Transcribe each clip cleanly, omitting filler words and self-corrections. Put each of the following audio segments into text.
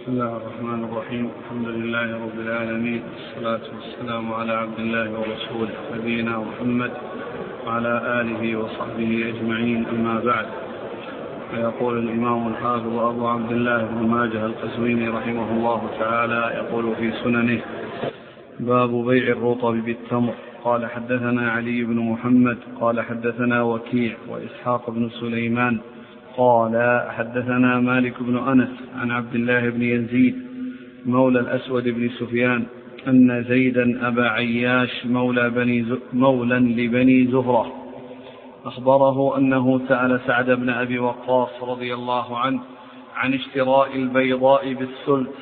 بسم الله الرحمن الرحيم. الحمد لله رب العالمين، والصلاة والسلام على عبد الله ورسوله نبينا محمد وعلى آله وصحبه أجمعين، أما بعد. فيقول الإمام الحافظ أبو عبد الله بن ماجه القزويني رحمه الله تعالى يقول في سننه: باب بيع الرطب بالتمر. قال حدثنا علي بن محمد قال حدثنا وكيع وإسحاق بن سليمان قال حدثنا مالك بن أنس عن عبد الله بن يزيد مولى الأسود بن سفيان أن زيدا أبا عياش مولى لبني زهرة أخبره أنه سأل سعد بن أبي وقاص رضي الله عنه عن اشتراء البيضاء بالسلت،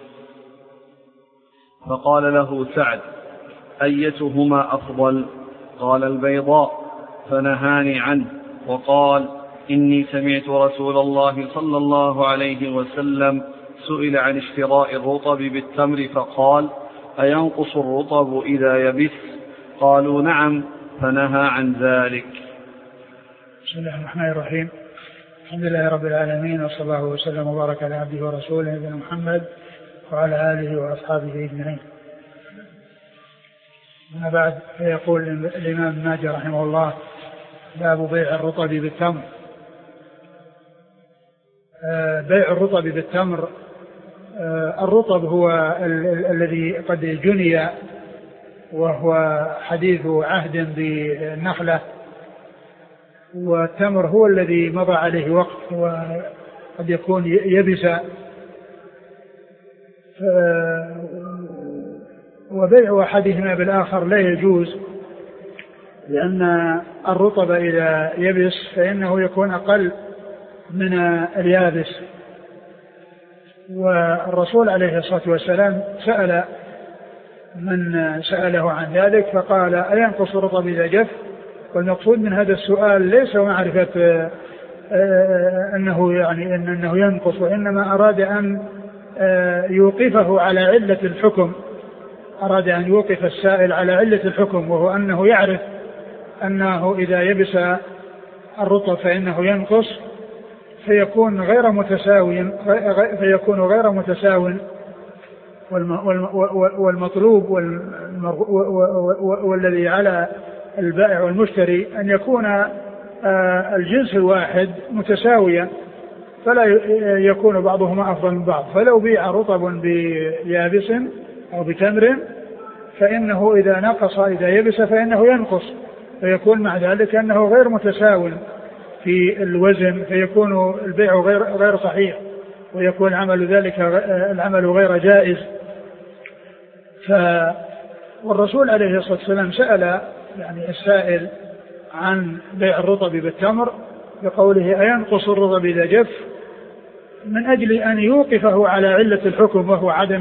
فقال له سعد: أيتهما أفضل؟ قال: البيضاء، فنهاني عنه وقال: إني سمعت رسول الله صلى الله عليه وسلم سئل عن اشتراء الرطب بالتمر فقال: أينقص الرطب إذا يبس؟ قالوا: نعم، فنهى عن ذلك. بسم الله الرحمن الرحيم. الحمد لله رب العالمين، وصلى الله وسلم وبارك على عبده ورسوله نبينا محمد وعلى آله وأصحابه أجمعين. أما بعد، فيقول الإمام ابن ماجه رحمه الله: باب بيع الرطب بالتمر. بيع الرطب بالتمر، الرطب هو الذي قد جني وهو حديث عهد بالنخلة، والتمر هو الذي مضى عليه وقت وقد يكون يبسا، وبيع أحدهما بالآخر لا يجوز، لأن الرطب إذا يبس فإنه يكون أقل من اليابس. والرسول عليه الصلاة والسلام سأل من سأله عن ذلك فقال: أينقص الرطب إذا جف؟ والمقصود من هذا السؤال ليس معرفة أنه ينقص، وإنما أراد أن يوقفه على علة الحكم، أراد أن يوقف السائل على علة الحكم، وهو أنه يعرف أنه إذا يبس الرطب فإنه ينقص، فيكون غير متساو، والمطلوب والذي على البائع والمشتري أن يكون الجنس الواحد متساويا، فلا يكون بعضهما أفضل من بعض. فلو بيع رطب بيابس أو بتمر فإنه إذا نقص إذا يبس فإنه ينقص، فيكون مع ذلك أنه غير متساو في الوزن، فيكون البيع غير صحيح، ويكون العمل غير جائز. والرسول عليه الصلاة والسلام سأل السائل عن بيع الرطب بالتمر بقوله: أينقص الرطب إذا جف؟ من أجل أن يوقفه على علة الحكم، وهو عدم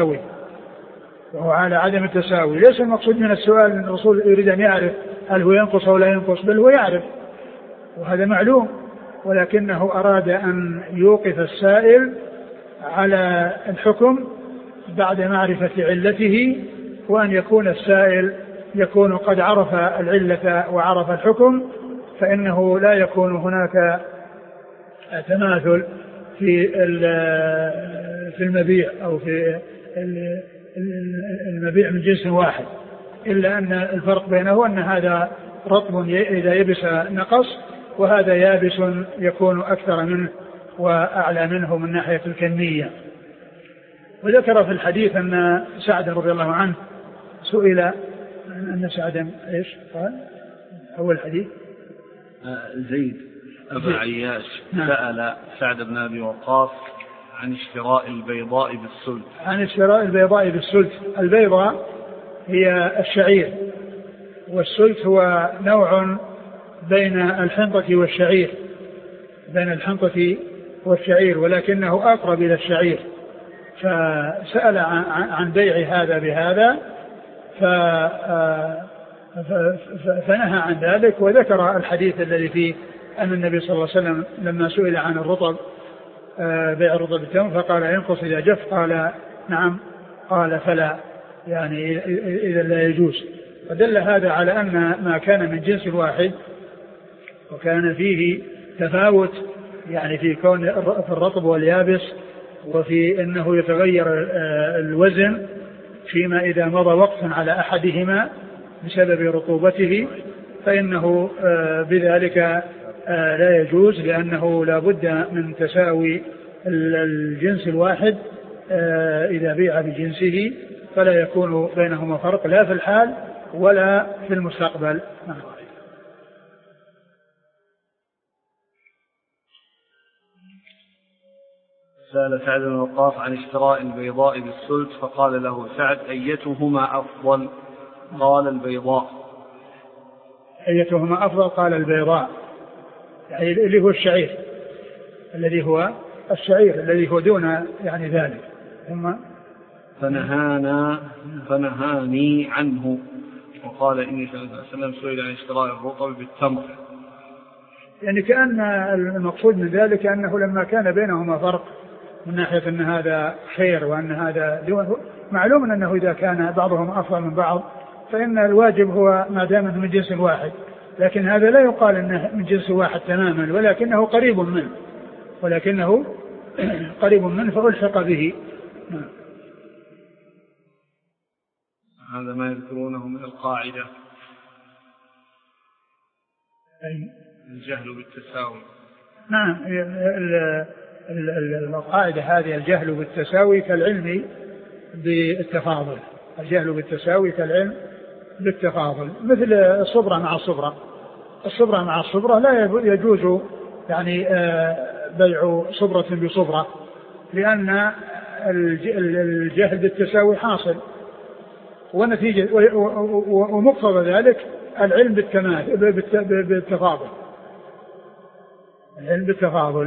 التساوي. ليس المقصود من السؤال أن الرسول يريد أن يعرف هل هو ينقص أو لا ينقص، بل هو يعرف، وهذا معلوم، ولكنه أراد أن يوقف السائل على الحكم بعد معرفة علته، وأن يكون السائل يكون قد عرف العلة وعرف الحكم، فإنه لا يكون هناك تماثل في المبيع أو في المبيع من جنس واحد، إلا أن الفرق بينه أن هذا رطب إذا يبس نقص، وهذا يابس يكون أكثر منه وأعلى منه من ناحية الكمية. وذكر في الحديث أن سعد رضي الله عنه سئل أن سعد إيش قال؟ أول حديث زيد أبا عياش سأل سعد بن أبي وقاص عن اشتراء البيضاء بالسلت. البيضاء هي الشعير، والسلت هو نوع بين الحنطة والشعير، ولكنه أقرب إلى الشعير، فسأل عن بيع هذا بهذا فنهى عن ذلك. وذكر الحديث الذي فيه أن النبي صلى الله عليه وسلم لما سئل عن الرطب بيع الرطب بالتمر فقال: ينقص إذا جف؟ قال: نعم. قال: فلا، إذا لا يجوز. فدل هذا على أن ما كان من جنس واحد وكان فيه تفاوت في كون في الرطب واليابس وفي أنه يتغير الوزن فيما إذا مضى وقت على أحدهما بسبب رطوبته، فإنه بذلك لا يجوز، لأنه لا بد من تساوي الجنس الواحد إذا بيع بجنسه، فلا يكون بينهما فرق لا في الحال ولا في المستقبل. سأل سعد بن وقاص عن اشتراء البيضاء بالسلت، فقال له سعد: أيتهما أفضل؟ قال: البيضاء. أيتهما أفضل؟ قال: البيضاء، يعني اللي هو الشعير، الذي هو الشعير الذي هو دون يعني ذلك. ثم فنهاني عنه، وقال: إني صلى الله عليه وسلم سئل عن اشتراء الرطب بالتمر. يعني كأن المقصود من ذلك أنه لما كان بينهما فرق من ناحية أن هذا خير وأن هذا دون، معلوم أنه إذا كان بعضهم أفضل من بعض فإن الواجب هو ما دام من جنس واحد، لكن هذا لا يقال أنه من جنس واحد تماما، ولكنه قريب منه فألحق به. هذا ما يذكرونه من القاعدة، الجهل بالتساوي. نعم، القاعدة هذه الجهل بالتساوي كالعلم بالتفاضل، الجهل بالتساوي كالعلم بالتفاضل، مثل الصبرة مع الصبرة لا يجوز يعني بيع صبرة بصبرة، لأن الجهل بالتساوي حاصل، ونتيجة ومقتضى ذلك العلم بالتفاضل. العلم بالتفاضل.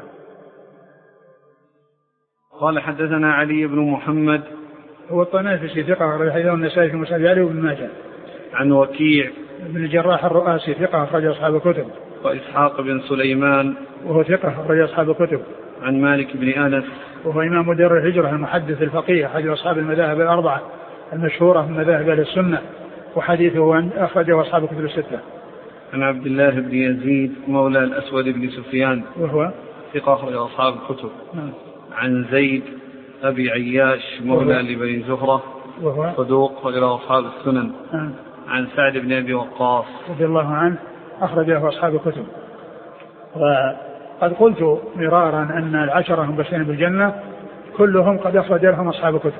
قال: حدثنا علي بن محمد هو الطنافسي ثقة أخرج حديثه النسائي في مسند علي وابن ماجه. عن وكيع بن الجراح الرؤاسي ثقة أخرج أصحاب الكتب. وإسحاق بن سليمان وهو ثقة أخرج أصحاب الكتب. عن مالك بن أنس وهو إمام دار الهجرة المحدث الفقيه أحد أصحاب المذاهب الأربعة المشهورة من مذاهب أهل السنة، وحديثه أخرجه أصحاب الكتب الستة. عن عبد الله بن يزيد مولى الأسود بن سفيان وهو ثقة أخرج أصحاب الكتب. عن زيد أبي عياش مولى لبني زهرة وهو صدوق أخرج أصحاب السنن. عن سعد بن أبي وقاص رضي الله عنه أخرجه أصحاب الكتب. وقد قلت مرارا أن العشرة المبشرين بالجنة كلهم قد أخرج لهم أصحاب الكتب.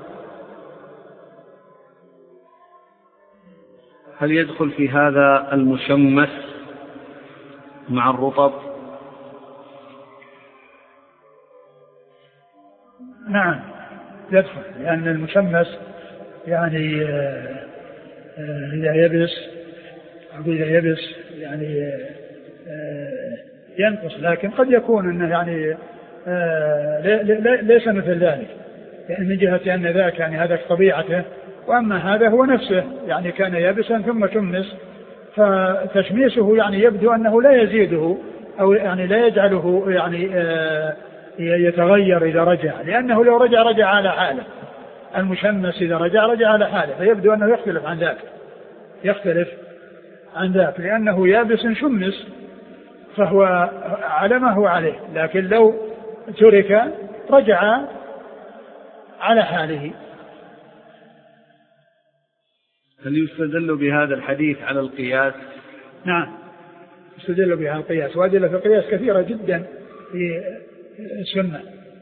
هل يدخل في هذا المشمس مع الرطب؟ نعم يدخل، لأن المشمس يعني إذا يبس يعني ينقص، لكن قد يكون أنه يعني ليس مثل ذلك، يعني من جهة أن ذاك يعني هذا طبيعته، وأما هذا هو نفسه يعني كان يابسا ثم شمس، فتشميسه يعني يبدو أنه لا يزيده أو يعني لا يجعله يعني يتغير إذا رجع، لأنه لو رجع على حاله، المشمس إذا رجع على حاله، فيبدو أنه يختلف عن ذاك لأنه يابس شمس فهو على ما هو عليه، لكن لو ترك رجع على حاله. هل يستدل بهذا الحديث على القياس؟ نعم يستدل بهذا القياس، وأدلة في القياس كثيرة جدا في السنة.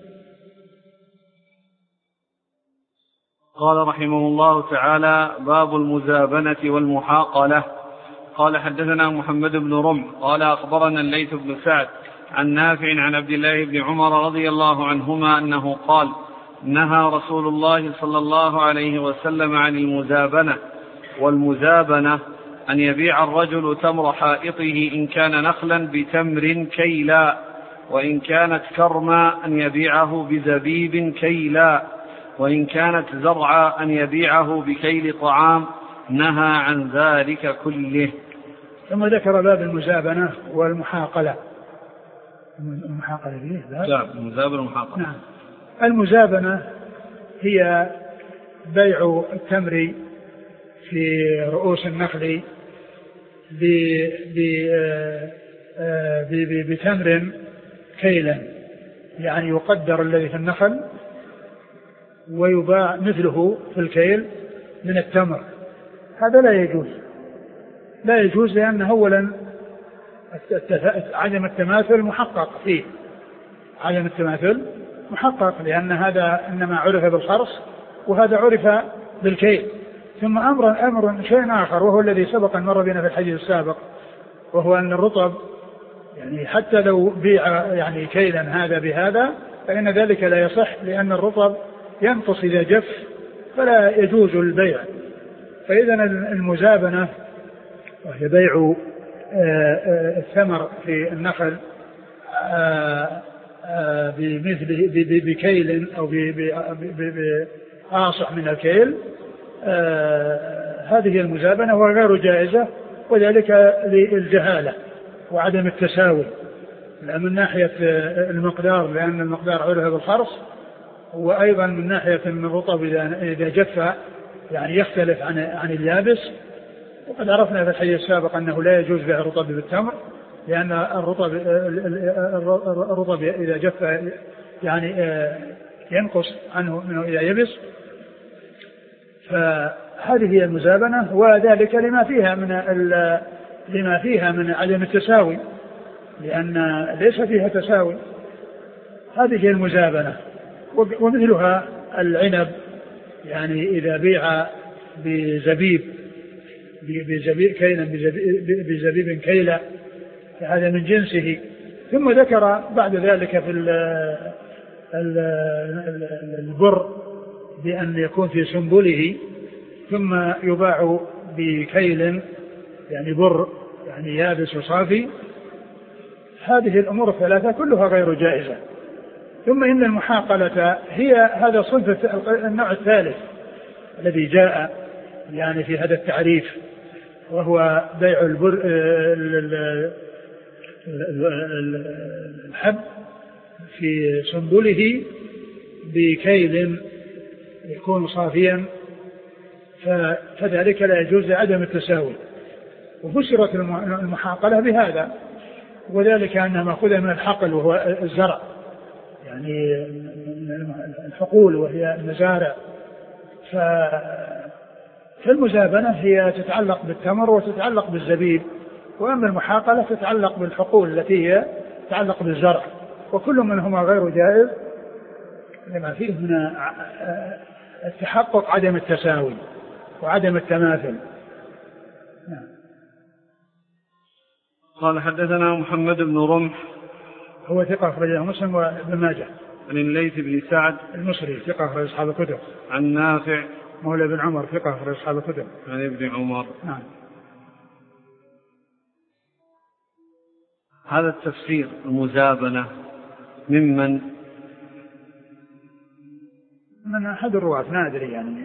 قال رحمه الله تعالى: باب المزابنة والمحاقلة. قال: حدثنا محمد بن رمح قال: أخبرنا الليث بن سعد عن نافع عن عبد الله بن عمر رضي الله عنهما أنه قال: نهى رسول الله صلى الله عليه وسلم عن المزابنة، والمزابنة أن يبيع الرجل تمر حائطه إن كان نخلا بتمر كيلا، وإن كانت كرما أن يبيعه بزبيب كيلا، وإن كانت زرعا أن يبيعه بكيل طعام. نهى عن ذلك كله. ثم ذكر باب المزابنة والمحاقلة. المحاقلة المزابنة والمحاقلة. نعم. المزابنة هي بيع التمر في رؤوس النخل بتمر كيلا، يعني يقدر الذي في النخل ويباع مثله في الكيل من التمر، هذا لا يجوز لأن أولا عدم التماثل محقق فيه، عدم التماثل محقق، لأن هذا إنما عرف بالخرص وهذا عرف بالكيل. ثم أمر شيء آخر وهو الذي سبق أن مر بنا في الحديث السابق، وهو أن الرطب يعني حتى لو بيع يعني كيلا هذا بهذا فإن ذلك لا يصح، لأن الرطب ينقص إذا جف فلا يجوز البيع. فإذا المزابنة وهي بيع الثمر في النخل بكيل أو بآصح من الكيل، هذه المزابنة وغير جائزة، وذلك للجهالة وعدم التساوي، من ناحية المقدار لأن المقدار عرف بالخرص، وأيضا من ناحية أن الرطب إذا جف يعني يختلف عن اليابس. وقد عرفنا في الحديث السابق أنه لا يجوز بيع الرطب بالتمر، لأن الرطب إذا جف يعني ينقص عنه منه إذا يبس. فهذه هي المزابنة، وذلك لما فيها من عدم التساوي، لأن ليس فيها تساوي. هذه هي المزابنة. ومثلها العنب، يعني إذا بيع بزبيب كيلا هذا من جنسه. ثم ذكر بعد ذلك في البر بأن يكون في سنبله ثم يباع بكيل يعني بر يعني يابس وصافي. هذه الأمور الثلاثة كلها غير جائزة. ثم إن المحاقلة هي هذا صنف النوع الثالث الذي جاء يعني في هذا التعريف، وهو بيع الحب في سنبله بكيل يكون صافيا، فذلك لا يجوز لعدم التساوي. وفسرت المحاقلة بهذا، وذلك أنها مأخوذة من الحقل وهو الزرع، يعني الحقول وهي المزارع. فالمزابنة هي تتعلق بالتمر وتتعلق بالزبيب، وأما المحاقلة تتعلق بالحقول التي هي تتعلق بالزرع، وكل منهما غير جائز لما فيه من التحقق عدم التساوي وعدم التماثل. قال حدثنا محمد بن رمح هو ثقة أخرجه مسلم وابن ماجه. عن الليث بن سعد المصري ثقة أخرج أصحاب الكتب. عن نافع مولى بن عمر ثقة أخرج أصحاب الكتب. عن ابن عمر. نعم. هذا التفسير المزابنة ممن؟ من أحد الرواة ما أدري يعني.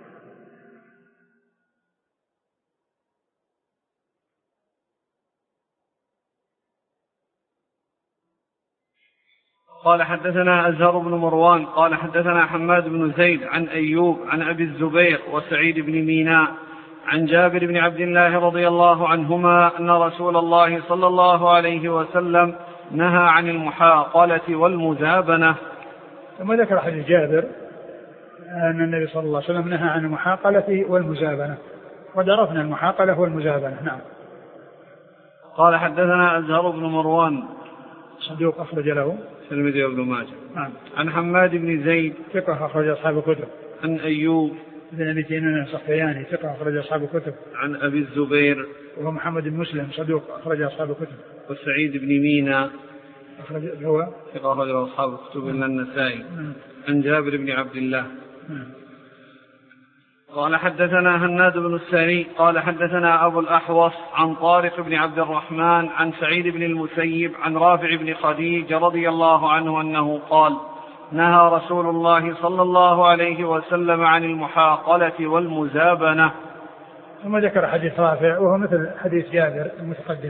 قال حدثنا أزهر بن مروان قال حدثنا حماد بن زيد عن أيوب عن أبي الزبير وسعيد بن ميناء عن جابر بن عبد الله رضي الله عنهما أن رسول الله صلى الله عليه وسلم نهى عن المحاقلة والمزابنة. ثم ذكر حديث جابر أن النبي صلى الله عليه وسلم نهى عن المحاقلة والمزابنة، ودرفنا المحاقلة والمزابنة. نعم. قال حدثنا أزهر بن مروان صدوق أخرج له الترمذي وابن ماجه. نعم. عن حماد بن زيد ثقة أخرج أصحاب الكتب. عن أيوب بن أبي تميم السختياني ثقة أخرج أصحاب الكتب. عن أبي الزبير وهو محمد بن مسلم صدوق أخرج أصحاب الكتب. وسعيد بن ميناء أخرج هو ثقة أخرج أصحاب الكتب إلا النسائي. عن جابر بن عبد الله. قال حدثنا هناد بن السري قال حدثنا أبو الأحوص عن طارق بن عبد الرحمن عن سعيد بن المسيب عن رافع بن خديج رضي الله عنه أنه قال نهى رسول الله صلى الله عليه وسلم عن المحاقلة والمزابنة. ثم ذكر حديث رافع وهو مثل حديث جابر المتقدم.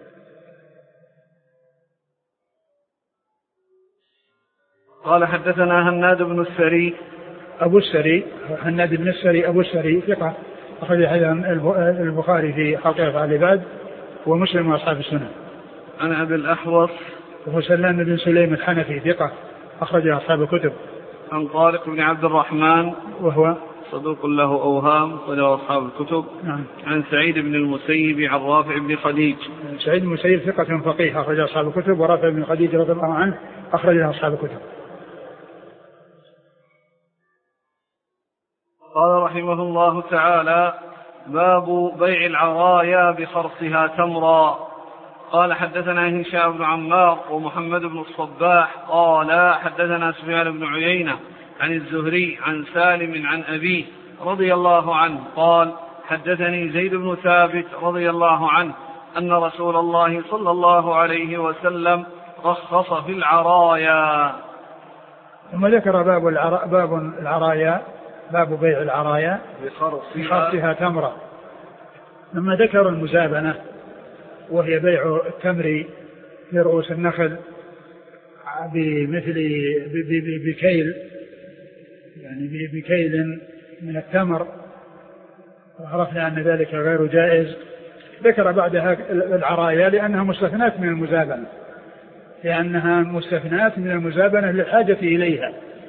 قال حدثنا هناد بن السري أبو السري هناد بن السري أبو السري ثقة أخرج حديث البخاري في خلق أفعال العباد ومسلم وأصحاب السنة. عن أبي الأحوص وهو سلام بن سليم الحنفي ثقة أخرج أصحاب الكتب. عن طارق بن عبد الرحمن وهو صدوق له أوهام أخرجه أصحاب الكتب. نعم. عن سعيد بن المسيب عن رافع بن خديج. سعيد بن المسيب ثقة فقيه أخرج أصحاب الكتب، ورافع بن خديج رضي الله عنه أخرج أصحاب الكتب. قال رحمه الله تعالى: باب بيع العرايا بخرصها تمرا. قال حدثنا هشام بن عمار ومحمد بن الصباح قال حدثنا سفيان بن عيينة عن الزهري عن سالم عن أبيه رضي الله عنه قال حدثني زيد بن ثابت رضي الله عنه أن رسول الله صلى الله عليه وسلم رخص في العرايا. ثم ذكر باب العرايا، باب بيع العرايا بخرصها تمرة. لما ذكر المزابنة وهي بيع التمر في رؤوس النخل بكيل، يعني بكيل من التمر، وعرفنا أن ذلك غير جائز. ذكر بعدها العرايا لأنها مستثنات من المزابنة، لأنها مستثنات من المزابنة للحاجة إليها،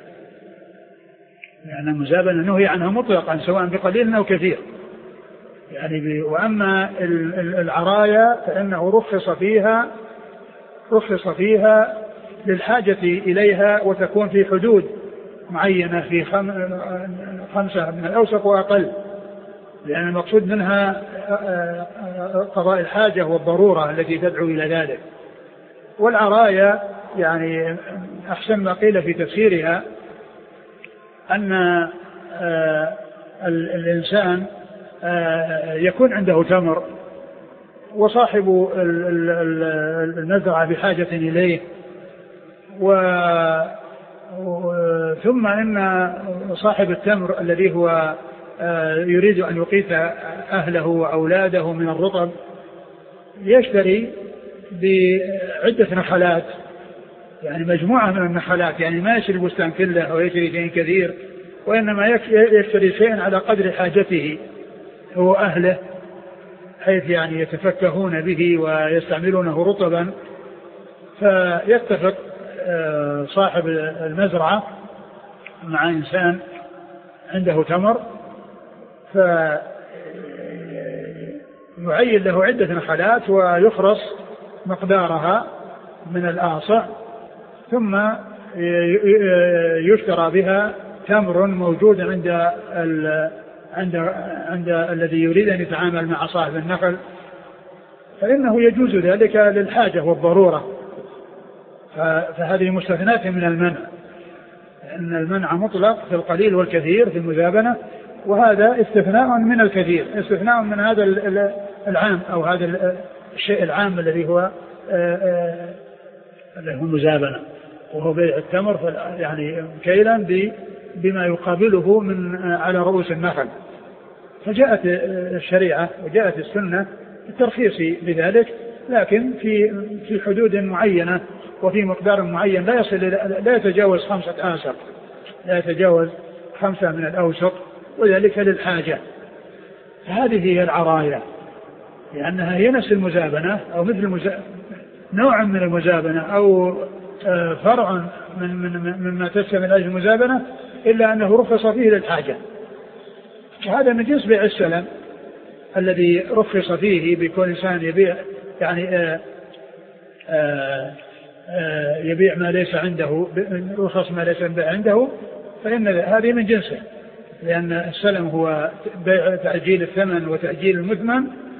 يعني المزابنة نهي عنها مطلقا سواء بقليل أو كثير يعني. وأما العرايا فإنه رخص فيها للحاجة إليها، وتكون في حدود معينة في 5 من الأوسق وأقل، لأن المقصود منها قضاء الحاجة والضرورة التي تدعو إلى ذلك. والعرايا يعني أحسن ما قيل في تفسيرها أن الإنسان يكون عنده تمر وصاحب المزرعة بحاجة إليه، ثم إن صاحب التمر الذي هو يريد أن يقيت أهله وأولاده من الرطب يشتري بعدة نخلات، يعني مجموعة من النخلات، يعني ما يشتري بستان كله أو يشتري شيء كثير، وإنما يشتري شيء على قدر حاجته هو أهله، حيث يعني يتفكهون به ويستعملونه رطبا. فيتفق صاحب المزرعة مع إنسان عنده تمر فيعين له عدة نخلات ويخرص مقدارها من الآصع، ثم يشترى بها تمر موجود عند الذي يريد أن يتعامل مع صاحب النخل، فإنه يجوز ذلك للحاجة والضرورة. فهذه مستثنات من المنع، لأن المنع مطلق في القليل والكثير في المزابنة، وهذا استثناء من الكثير، استثناء من هذا العام أو هذا الشيء العام الذي هو المزابنة، وهو بيع التمر يعني كيلا بما يقابله من على رؤوس النخل. فجاءت الشريعة وجاءت السنة الترخيص بذلك، لكن في حدود معينة وفي مقدار معين لا يتجاوز 5 آسق، لا يتجاوز 5 من الأوسق، وذلك للحاجة. فهذه هي العرايا، لأنها هي نفس المزابنة أو مثل نوع من المزابنة أو فرع مما تشمل أجل المزابنة، إلا أنه رخص فيه للحاجة. وهذا من جنس بيع السلم الذي رخص فيه بكل إنسان يبيع يعني يبيع ما ليس عنده، رخص ما ليس عنده، فإن هذه من جنسه، لأن السلم هو بيع تأجيل الثمن وتأجيل المثمن،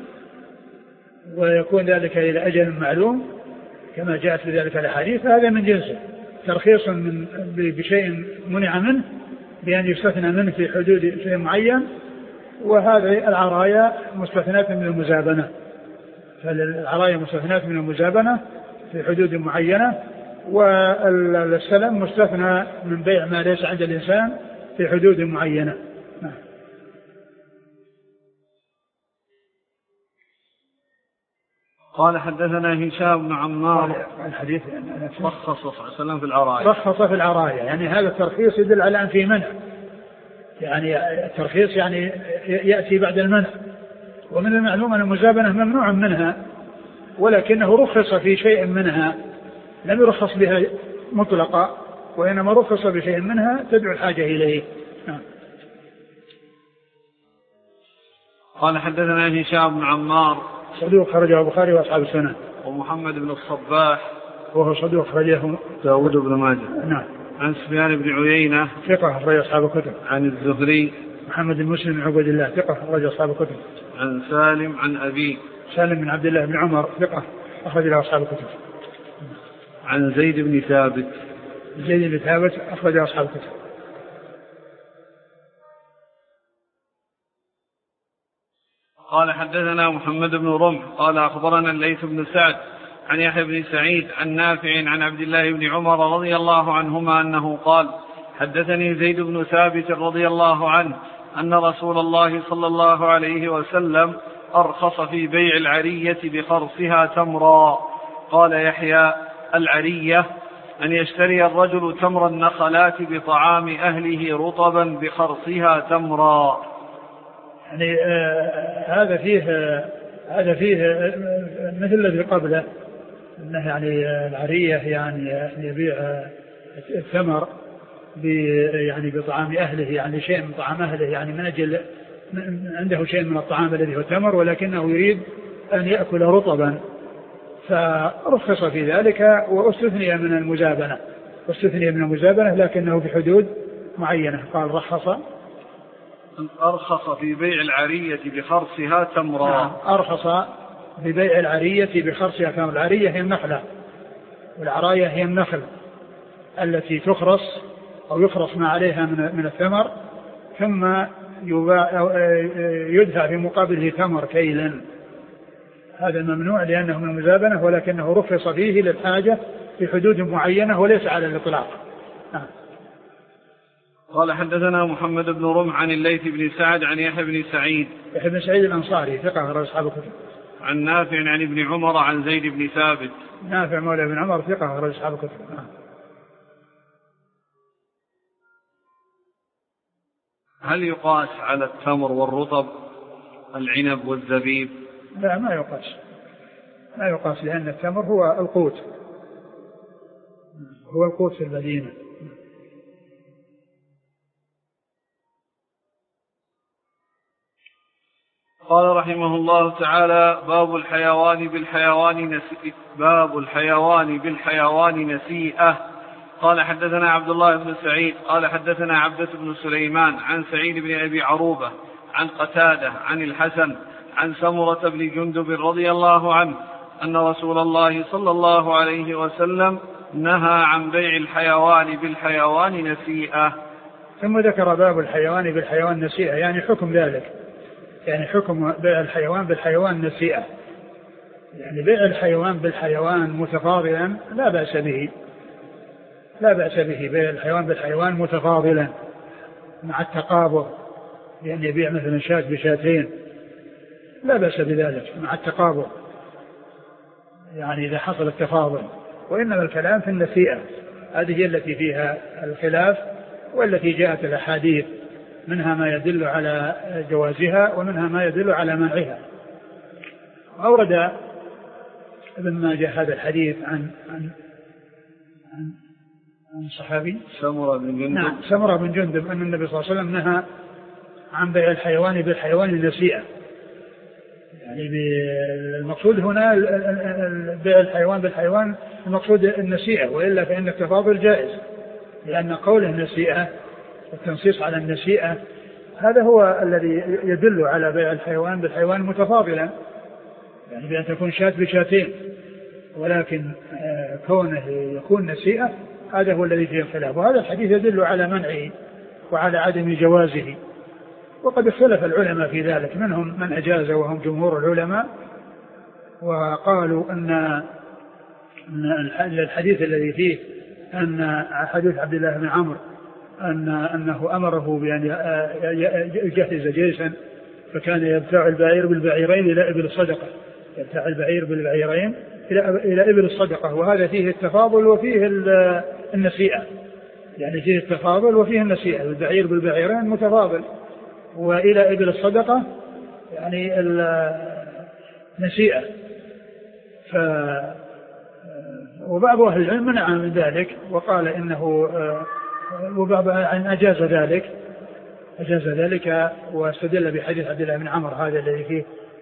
ويكون ذلك إلى أجل معلوم كما جاءت في ذلك الأحاديث. هذا من جنسه ترخيص بشيء منع منه بأن يستثنى منه في حدود شيء معين، وهذه العرايا مستثنات من المزابنة. فالعرايا مستثنات من المزابنة في حدود معينة، والسلم مستثنى من بيع ما ليس عند الإنسان في حدود معينة. قال حدثنا هشام بن عمار الحديث رخص صلى الله عليه وسلم في العرايا، رخص في العرايا، يعني هذا الترخيص يدل على أن فيه منع، يعني الترخيص يعني يأتي بعد المنع. ومن المعلوم أن المزابنة ممنوع منها، ولكنه رخص في شيء منها لم يرخص بها مطلقا، وإنما رخص بشيء منها تدعو الحاجة إليه. قال حدثنا هشام بن عمار صدوق خرجه البخاري وأصحاب السنة. ومحمد بن الصباح وهو صدوق خرجه داود بن ماجه. نعم. عن سفيان بن عيينة ثقة خرج أصحاب الكتب. عن الزهري محمد بن مسلم بن عبد الله ثقة خرج أصحاب الكتب. عن سالم عن أبي سالم بن عبد الله بن عمر ثقة أخرج له أصحاب الكتب. عن زيد بن ثابت أخرج أصحاب الكتب. قال حدثنا محمد بن رمح قال أخبرنا الليث بن سعد عن يحيى بن سعيد عن نافع عن عبد الله بن عمر رضي الله عنهما أنه قال حدثني زيد بن ثابت رضي الله عنه أن رسول الله صلى الله عليه وسلم أرخص في بيع العرية بخرصها تمرا. قال يحيى العرية أن يشتري الرجل تمر النخلات بطعام أهله رطبا بخرصها تمرا. يعني هذا فيه مثل الذي قبله، أنه يعني العرية يعني يبيع الثمر يعني بطعام أهله، يعني شيء من طعام أهله، يعني من أجل عنده شيء من الطعام الذي هو التمر ولكنه يريد أن يأكل رطبا، فرخص في ذلك واستثني من المزابنة لكنه بحدود معينة. قال أرخص في بيع العرية بخرصها تمرا. نعم. أرخص ببيع العرية بخرصها تمرا. العرية هي النخلة، والعراية هي النخل التي تخرص أو يخرص ما عليها من الثمر، ثم يدفع في مقابله تمر كيلا. هذا ممنوع لأنه من المزابنة، ولكنه رخص فيه للحاجة في حدود معينة وليس على الإطلاق. قال حدثنا محمد بن رمح عن الليث بن سعد عن يحيى بن سعيد الأنصاري ثقة أخرج أصحاب الكتب. عن نافع عن ابن عمر عن زيد بن ثابت. نافع مولى ابن عمر ثقة أخرج أصحاب الكتب. هل يقاس على التمر والرطب العنب والزبيب؟ لا، ما يقاس لأن التمر هو القوت في المدينة. قال رحمه الله تعالى باب الحيوان بالحيوان نسيئة. قال حدثنا عبد الله بن سعيد قال حدثنا عبدة بن سليمان عن سعيد بن أبي عروبة عن قتادة عن الحسن عن سمرة بن جندب رضي الله عنه أن رسول الله صلى الله عليه وسلم نهى عن بيع الحيوان بالحيوان نسيئة. ثم ذكر باب الحيوان بالحيوان نسيئة، يعني حكم ذلك، يعني حكم بيع الحيوان بالحيوان نسيئة، يعني بيع الحيوان بالحيوان متفاضلا لا بأس به بيع الحيوان بالحيوان متفاضلا مع التقابض، يعني يبيع مثلا شاة بشاتين لا بأس بذلك مع التقابض، يعني إذا حصل التفاضل. وإنما الكلام في النسيئة، هذه هي التي فيها الخلاف والتي جاءت الأحاديث منها ما يدل على جوازها ومنها ما يدل على منعها. أورد ابن ماجه هذا الحديث عن صحابي سمرة بن جندب. نعم، سمرة بن جندب أن النبي صلى الله عليه وسلم نهى عن بيع الحيوان بالحيوان النسيئة، يعني المقصود هنا بيع الحيوان بالحيوان المقصود النسيئة، وإلا فإن التفاضل جائز، لأن قوله النسيئة والتنصيص على النسيئة هذا هو الذي يدل على بيع الحيوان بالحيوان متفاضلا، يعني بأن تكون شاة بشاتين، ولكن كونه يكون نسيئة هذا هو الذي فيه الخلاف. وهذا الحديث يدل على منعه وعلى عدم جوازه، وقد اختلف العلماء في ذلك، منهم من أجاز وهم جمهور العلماء، وقالوا أن الحديث الذي فيه أن حديث عبد الله بن عمرو أنه أمره بأن يجهز جيشا فكان يبتاع البعير بالبعيرين إلى إبل الصدقة، يبتاع البعير بالبعيرين إلى إبل الصدقة، وهذا فيه التفاضل وفيه النسيئة، يعني فيه التفاضل وفيه النسيئة، البعير بالبعيرين متفاضل، وإلى إبل الصدقة يعني النسيئة. وبعض أهل العلم منع من ذلك وقال إنه وبعض أجاز ذلك واستدل بحديث عبد الله بن عمرو هذا الذي فيه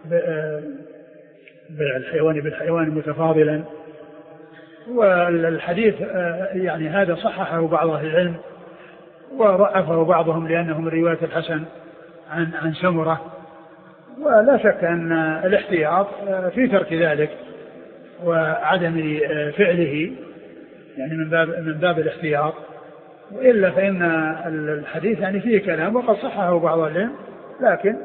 بيع الحيوان بالحيوان متفاضلا. والحديث يعني هذا صححه بعض أهل العلم وضعفه بعضهم لأنه من رواية الحسن عن سمرة. ولا شك أن الاحتياط في ترك ذلك وعدم فعله يعني من باب الاحتياط، وإلا فإن الحديث يعني فيه كلام وقد صححه بعض العلم، لكن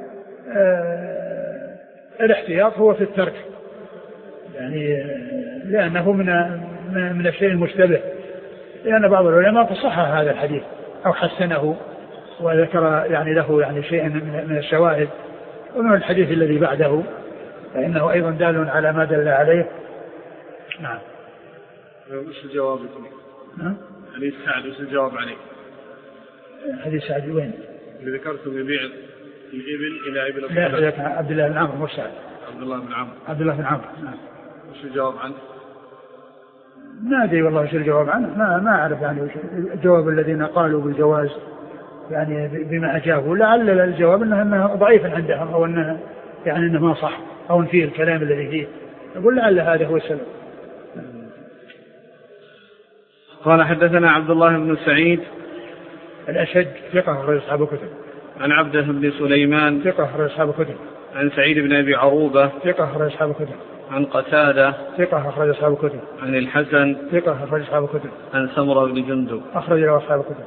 الاحتياط هو في الترك يعني لأنه من الشيء المشتبه، لأن بعض العلماء صحح هذا الحديث أو حسنه وذكر يعني له يعني شيء من الشواهد، ومن الحديث الذي بعده فإنه أيضا دال على ما دل عليه. نعم. وش الجواب؟ نعم. حديث سعد وش الجواب عليه؟ حديث سعد وين؟ اللي ذكرتم يبيع الإبل إلى إبل الصدقة. لا عبد الله بن عمرو مش سعد. عبد الله بن عمرو. عبد الله بن عمرو. نعم. وش الجواب عنه؟ ما أدري والله وش الجواب عنه، ما أعرف يعني وش الجواب الذين قالوا بالجواز يعني بما أجابوا. لعل الجواب أنه ضعيف عندهم أو أنه يعني أنه ما صح أو فيه الكلام الذي فيه، أقول لعل هذا هو السبب. قال حدثنا عبد الله بن سعيد الأشج ثقة أخرج أصحاب الكتب. عن عبده بن سليمان ثقة أخرج أصحاب الكتب. عن سعيد بن أبي عروبة ثقة أخرج أصحاب الكتب. عن قتادة ثقة أخرج أصحاب الكتب. عن الحسن ثقة أخرج أصحاب الكتب. عن سمرة بن جندب أخرج له أصحاب الكتب.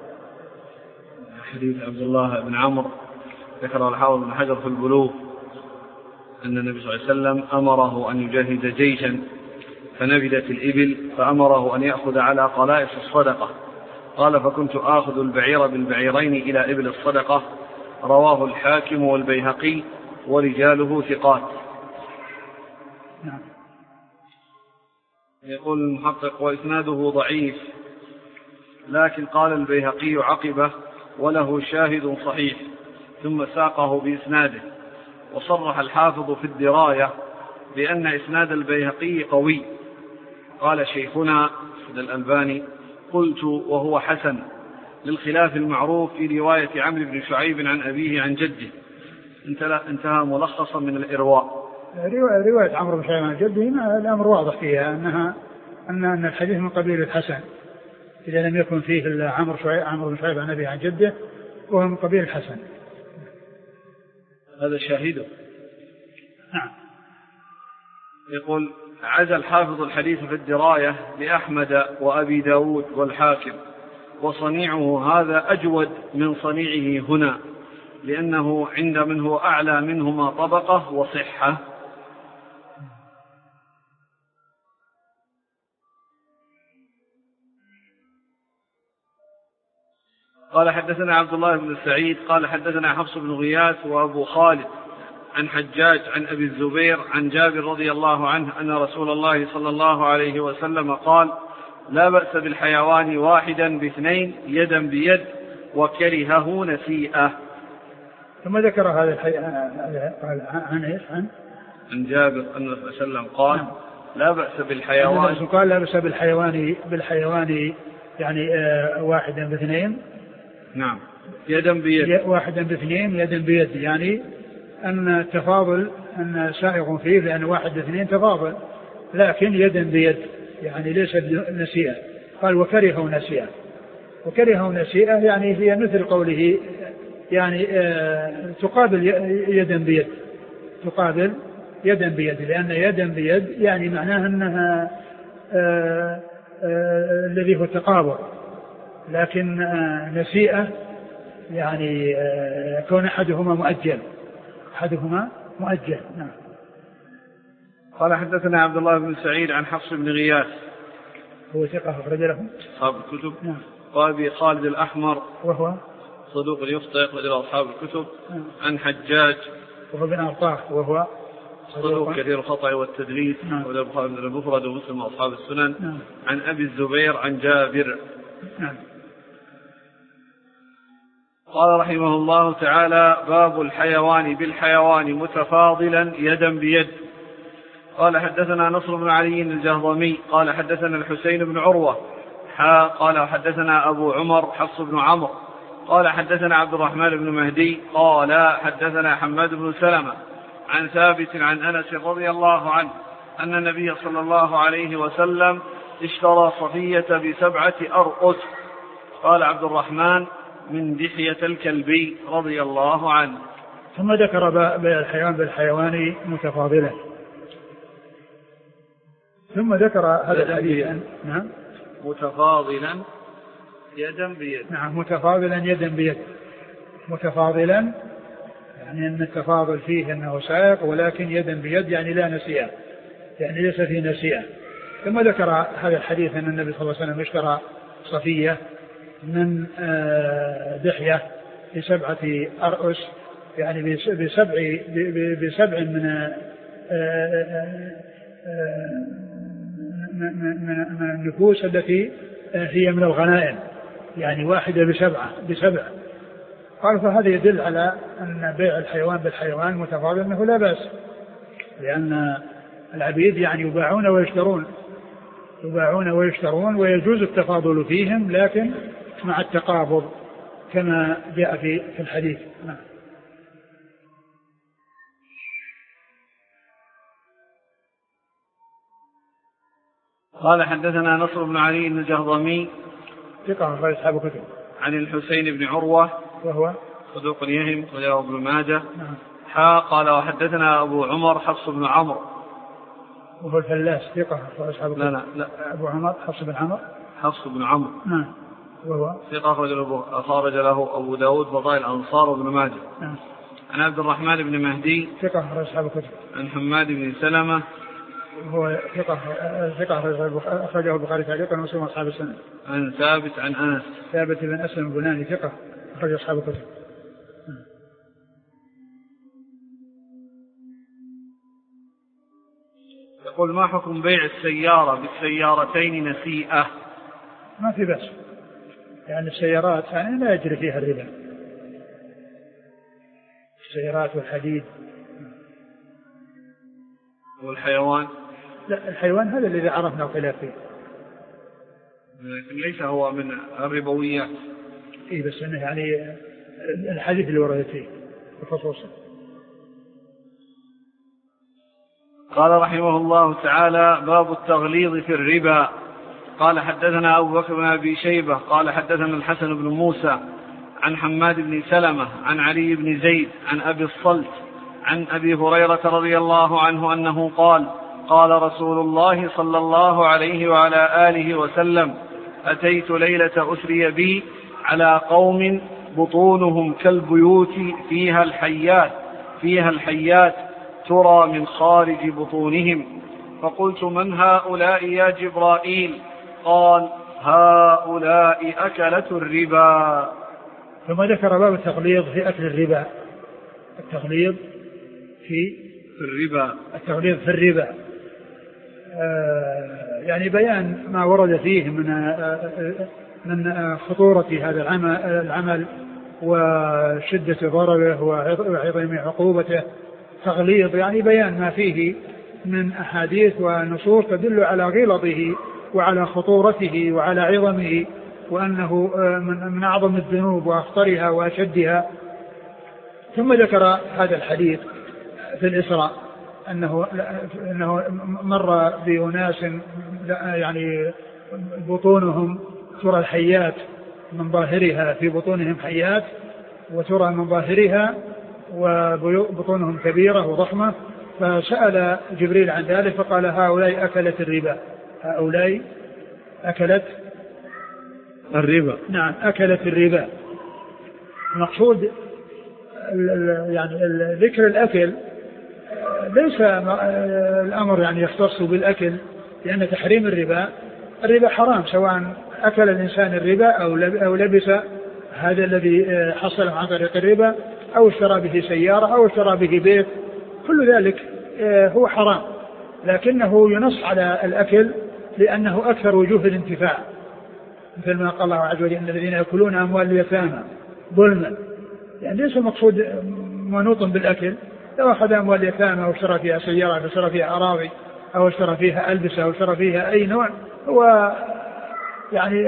حديث عبد الله بن عمرو ذكر الحافظ بن حجر في البلوغ أن النبي صلى الله عليه وسلم أمره أن يجهز جيشا فنبذت الإبل فأمره أن يأخذ على قلائص الصدقة، قال فكنت آخذ البعير بالبعيرين إلى إبل الصدقة. رواه الحاكم والبيهقي ورجاله ثقات. نعم. يقول المحقق وإسناده ضعيف، لكن قال البيهقي عقبه وله شاهد صحيح، ثم ساقه بإسناده. وصرح الحافظ في الدراية بأن إسناد البيهقي قوي. قال شيخنا الألباني قلت وهو حسن للخلاف المعروف في رواية عمرو بن شعيب عن أبيه عن جده. انتهى ملخصا من الإرواء. رواية عمرو بن شعيب عن جده الأمر واضح فيها أن الحديث من قبيل الحسن إذا لم يكن فيه إلا عمرو بن شعيب عن أبيه عن جده وهو من قبيل الحسن. هذا شاهده. نعم. يقول عزى الحافظ الحديث في الدراية لأحمد وأبي داود والحاكم، وصنيعه هذا أجود من صنيعه هنا لأنه عند من هو أعلى منهما طبقة وصحة. قال حدثنا عبد الله بن سعيد قال حدثنا حفص بن غياث وأبو خالد عن حجاج عن أبي الزبير عن جابر رضي الله عنه أن رسول الله صلى الله عليه وسلم قال لا بأس بالحيوان واحدا باثنين يدا بيد وكرهه نسيئة. ثم ذكر هذا عن جابر أن الرسول صلى الله عليه وسلم قال لا بأس بالحيوان، قال لا بأس بالحيوان يعني واحدا باثنين. نعم. يدا بيد. واحدا باثنين يدا بيد، يعني أن التفاضل أن سائغ فيه لأن واحد باثنين تفاضل، لكن يدا بيد يعني ليس نسيئة. قال وكرهه نسيئة. وكرهه نسيئة يعني هي مثل قوله يعني تقابل يدا بيد، تقابل يدا بيد، لأن يدا بيد يعني معناها أنها الذي هو التقابل، لكن نسيئة يعني كون أحدهما مؤجل. نعم. قال حدثنا عبد الله بن سعيد عن حفص بن غياث هو ثقة أخرج له أصحاب الكتب. نعم. وأبي خالد الأحمر وهو صدوق يخطئ أخرج له أصحاب الكتب. نعم. عن حجاج وهو بن أرطاح وهو صدوق كثير الخطأ والتدليس. نعم. وله البخاري بن المفرد ومسلم وأصحاب السنن. نعم. عن أبي الزبير عن جابر. نعم. قال رحمه الله تعالى باب الحيوان بالحيوان متفاضلا يدا بيد. قال حدثنا نصر بن علي الجهضمي قال حدثنا الحسين بن عروة قال حدثنا أبو عمر حفص بن عمرو قال حدثنا عبد الرحمن بن مهدي قال حدثنا حماد بن سلمة عن ثابت عن أنس رضي الله عنه أن النبي صلى الله عليه وسلم اشترى صفية ب7 أرقس. قال عبد الرحمن من دحية الكلبي رضي الله عنه. ثم ذكر بيع الحيوان بالحيوان متفاضلا، ثم ذكر هذا الحديث. نعم متفاضلا يدا بيد. نعم متفاضلا يدا بيد. متفاضلا يعني أن التفاضل فيه أنه سائق، ولكن يدا بيد يعني لا نسيئة، يعني ليس فيه نسيئة. ثم ذكر هذا الحديث أن النبي صلى الله عليه وسلم اشترى صفية من دحية ب7 أرقس، يعني بسبع من النفوس التي هي من الغنائم، يعني واحدة بسبع. قال فهذا يدل على أن بيع الحيوان بالحيوان متفاضل أنه لا بأس، لأن العبيد يعني يباعون ويشترون ويجوز التفاضل فيهم، لكن مع التقابض كما جاء في الحديث. قال حدثنا نصر بن علي الجهضمي ثقة أخرج أصحاب الكتب. عن الحسين بن عروة وهو صدوق يهم وله ابن ماجه. قال وحدثنا أبو عمر حفص بن عمرو وهو الفلاس ثقة أخرج أصحاب الكتب. لا أبو عمر حفص بن عمرو وهو ثقة أخرج له أبو داود فضائل الأنصار وابن ماجه. عن عبد الرحمن بن مهدي ثقة أخرج أصحاب الكتب. عن حماد بن سلمة هو ثقة أخرجه البخاري تعليقا ومسلم أصحاب السنة. عن ثابت عن أنس. ثابت بن أسلم البناني ثقة أخرج أصحاب الكتب. يقول ما حكم بيع السيارة بالسيارتين نسيئة؟ ما في بأس، يعني السيارات يعني لا يجري فيها الربا، السيارات والحديد. والحيوان؟ لا الحيوان هذا الذي عرفنا الخلاف فيه، لكن ليس هو من الربويات. إيه بس إنه يعني الحديث اللي وردت فيه بخصوصه. قال رحمه الله تعالى باب التغليظ في الربا. قال حدثنا أبو بكر بن أبي شيبة قال حدثنا الحسن بن موسى عن حماد بن سلمة عن علي بن زيد عن أبي الصلت عن أبي هريرة رضي الله عنه أنه قال قال رسول الله صلى الله عليه وعلى آله وسلم أتيت ليلة أسري بي على قوم بطونهم كالبيوت فيها الحيات ترى من خارج بطونهم، فقلت من هؤلاء يا جبرائيل؟ قال هؤلاء أكلة الربا. ثم ذكر باب التغليظ في أكل الربا. التغليظ في الربا يعني بيان ما ورد فيه من خطورة هذا العمل وشدة ضرره وعظم عقوبته. تغليظ يعني بيان ما فيه من أحاديث ونصوص تدل على غلظه وعلى خطورته وعلى عظمه، وأنه من أعظم الذنوب وأخطرها وأشدها. ثم ذكر هذا الحديث في الإسراء أنه مر بأناس يعني بطونهم ترى الحيات من ظاهرها، في بطونهم حيات وترى من ظاهرها وبطونهم كبيرة وضخمة، فسأل جبريل عن ذلك فقال هؤلاء أكلت الربا. هؤلاء أكلت الربا. نعم أكلت الربا. المقصود يعني ذكر الأكل ليس الأمر يعني يختص بالأكل، لأن تحريم الربا حرام، سواء أكل الإنسان الربا أو لبس هذا الذي حصل عن طريق الربا، أو اشترى به سيارة أو اشترى به بيت، كل ذلك هو حرام، لكنه ينص على الأكل لأنه أكثر وجوه الانتفاع، مثل ما قال الله عز وجل إن الذين يأكلون أموال اليتامى ظلما، يعني ليس المقصود منوط بالأكل، لو أخذ أموال اليتامى واشترى فيها سيارة أو اشترى فيها أراضي أو اشترى فيها ألبسة أو اشترى فيها أي نوع، هو يعني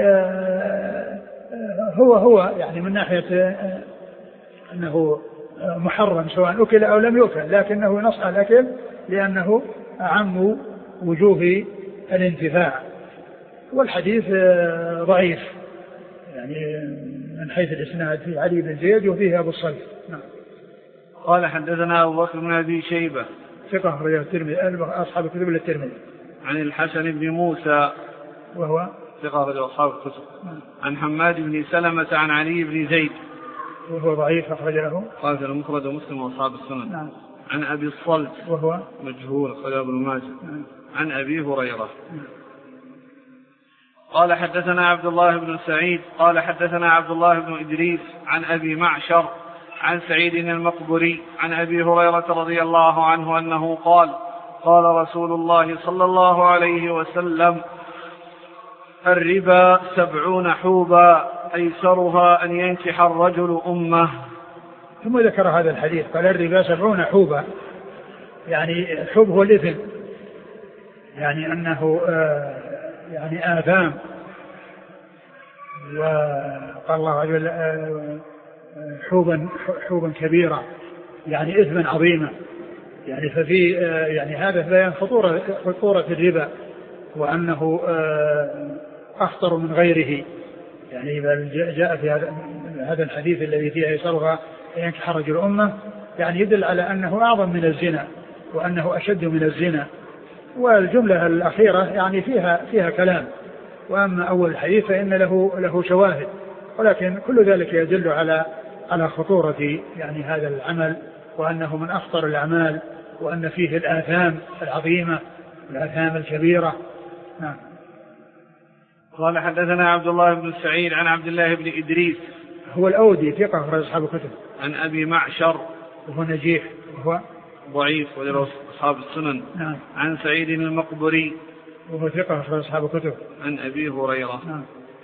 هو يعني من ناحية أنه محرم سواء أكل أو لم يؤكل، لكنه نص على الأكل لأنه أعم وجوه الانتفاع. والحديث ضعيف يعني من حيث الإسناد، في علي بن زيد وفيه أبو الصلت. نعم. قال حدثنا أبو بكر بن أبي شيبة ثقة أخرجه الترمذي أصحاب الكتب الترمذي. عن الحسن بن موسى وهو ثقة أخرجه أصحاب الكتب. عن حماد بن سلمة عن علي بن زيد وهو ضعيف أخرجه قال المفرد ومسلم وأصحاب السنن. نعم. عن أبي الصلت وهو مجهول أخرجه ابن ماجه. نعم. عن أبي هريرة. نعم. قال حدثنا عبد الله بن سعيد قال حدثنا عبد الله بن إدريس عن أبي معشر عن سعيد المقبري عن أبي هريرة رضي الله عنه أنه قال قال رسول الله صلى الله عليه وسلم الربا 70 حوبا أيسرها أن ينكح الرجل أمه. ثم ذكر هذا الحديث قال الربا 70 حوبا، يعني الحوب هو الإثم، يعني أنه يعني آثام. وقال الله عز وجل حوبا كبيرة، يعني إثما عظيما. يعني ففي يعني هذا بيان خطورة الربا وأنه أخطر من غيره. يعني جاء في هذا الحديث الذي فيه يسرها ينكح رجل أمه، يعني يدل على أنه أعظم من الزنا وأنه أشد من الزنا. والجملة الأخيرة يعني فيها كلام، وأما أول الحديث فإن له شواهد، ولكن كل ذلك يدل على خطورة يعني هذا العمل، وأنه من أخطر الأعمال، وأن فيه الآثام العظيمة والآثام الكبيرة. نعم. قال حدثنا عبد الله بن سعيد عن عبد الله بن إدريس هو الأودي ثقة أخرج أصحاب الكتب. عن أبي معشر وهو نجيح وهو ضعيف وله أصحاب السنن. نعم. عن سعيد المقبري وهو ثقة أخرج أصحاب الكتب. عن أبي هريرة. نعم.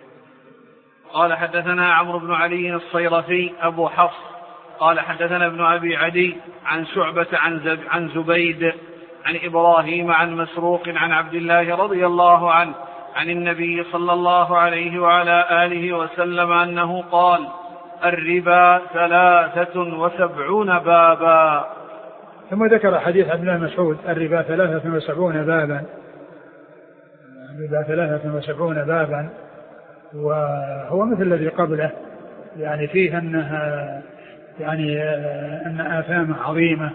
قال حدثنا عمرو بن علي الصيرفي أبو حفص قال حدثنا ابن أبي عدي عن شعبة عن زبيد عن إبراهيم عن مسروق عن عبد الله رضي الله عنه عن النبي صلى الله عليه وعلى آله وسلم أنه قال الربا 73 بابا. ثم ذكر حديث عبد الله مسعود الربا 73 بابا، الربا 73 بابا، وهو مثل الذي قبله، يعني فيه أنها يعني أن آثامه عظيمة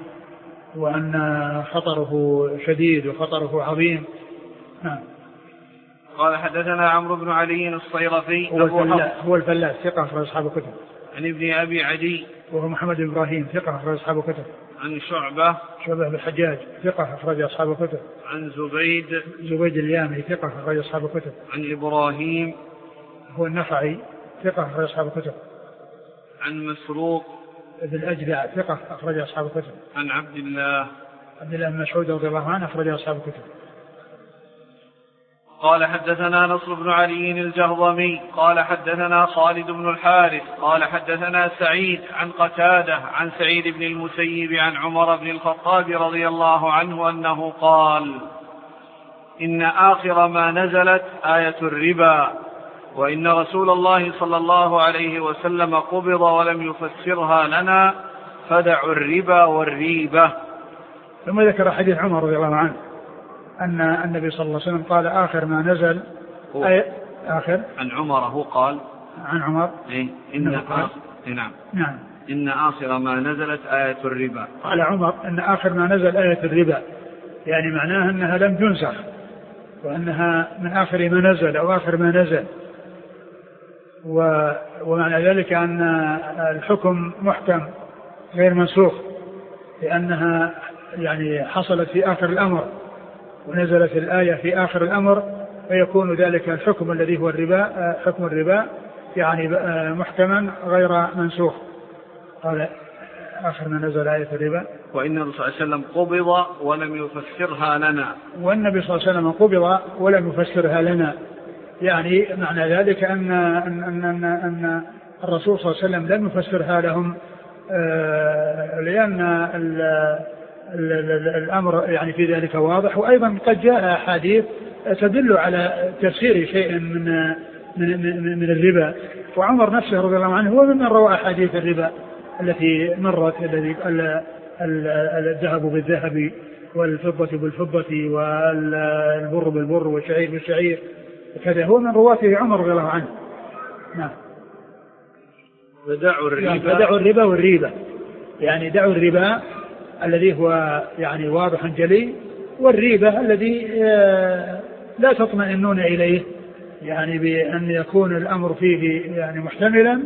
وأن خطره شديد وخطره عظيم. نعم. قال حدثنا عمرو بن علي الصيرفي هو الفلاس ثقة أخرج أصحاب الكتب. عن ابن أبي عدي وهو محمد بن إبراهيم ثقة أخرج أصحاب الكتب. عن شعبة بن الحجاج ثقة أخرج أصحاب الكتب. عن زبيد اليامي ثقة أخرج أصحاب الكتب. عن إبراهيم هو النخعي ثقة أخرج أصحاب الكتب. عن مسروق ابن الأجدع ثقة أخرج أصحاب الكتب. عن عبد الله بن مسعود رضي الله عنه أخرج أصحاب الكتب. قال حدثنا نصر بن علي الجهضمي قال حدثنا خالد بن الحارث قال حدثنا سعيد عن قتادة عن سعيد بن المسيب عن عمر بن الخطاب رضي الله عنه أنه قال إن آخر ما نزلت آية الربا، وإن رسول الله صلى الله عليه وسلم قبض ولم يفسرها لنا فدعوا الربا والريبة. ثم ذكر حديث عمر رضي الله عنه أن النبي صلى الله عليه وسلم قال آخر ما نزل آخر عن عمر، هو قال عن عمر نعم إن آخر ما نزلت آية الربا. قال عمر إن آخر ما نزل آية الربا، يعني معناها أنها لم تنسخ، وأنها من آخر ما نزل أو آخر ما نزل، ومعنى ذلك أن الحكم محكم غير منسوخ، لأنها يعني حصلت في آخر الأمر ونزلت الآية في آخر الأمر، فيكون ذلك الحكم الذي هو الربا حكم الربا يعني محكما غير منسوخ. قال آخر ما نزل آية الربا وإن الرسول صلى الله عليه وسلم قبض ولم يفسرها لنا، والنبي صلى الله عليه وسلم قبض ولم يفسرها لنا، يعني معنى ذلك أن الرسول صلى الله عليه وسلم لم يفسرها لهم لأن الأمر يعني في ذلك واضح. وأيضا قد جاء أحاديث تدل على تفسير شيء من الربا، وعمر نفسه رضي الله عنه هو ممن روى أحاديث الربا التي مرت، الذي الذهب بالذهب والفضة بالفضة والبر بالبر والشعير بالشعير وكذا، هو من رواته عمر رضي الله عنه. نعم. فدعوا الربا والريبة، يعني دعوا الربا الذي هو يعني واضح جلي، والريبة الذي لا تطمئنون إليه، يعني بأن يكون الأمر فيه يعني محتملا،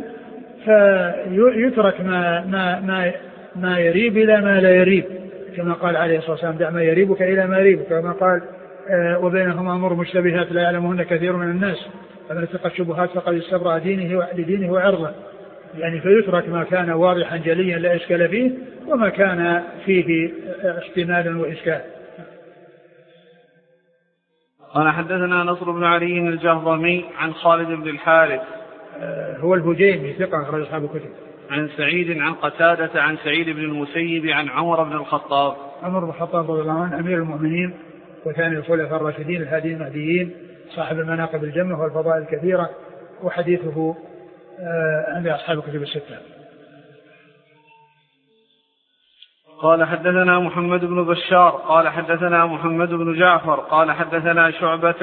فيترك ما يريب إلى ما لا يريب، كما قال عليه الصلاة والسلام: دع ما يريبك إلى ما يريبك، كما قال: وبينهما أمور مشتبهات لا يعلمهن كثير من الناس، فمن اتقى الشبهات فقد استبرأ لدينه وعرضه، يعني فيترك ما كان واضحا جليا لا إشكال فيه، وما كان فيه احتمال وإشكال. قال حدثنا نصر بن علي الجهضمي عن خالد بن الحارث هو الهجيمي ثقة أخرج أصحاب الكتب. عن سعيد عن قتادة عن سعيد بن المسيب عن عمر بن الخطاب. عمر بن الخطاب رضي الله عنه أمير المؤمنين وثاني الخلفاء الراشدين الهاديين المهديين، صاحب المناقب الجمة والفضائل الكثيرة، وحديثه عند أصحاب الكتب الستة. قال حدثنا محمد بن بشار قال حدثنا محمد بن جعفر قال حدثنا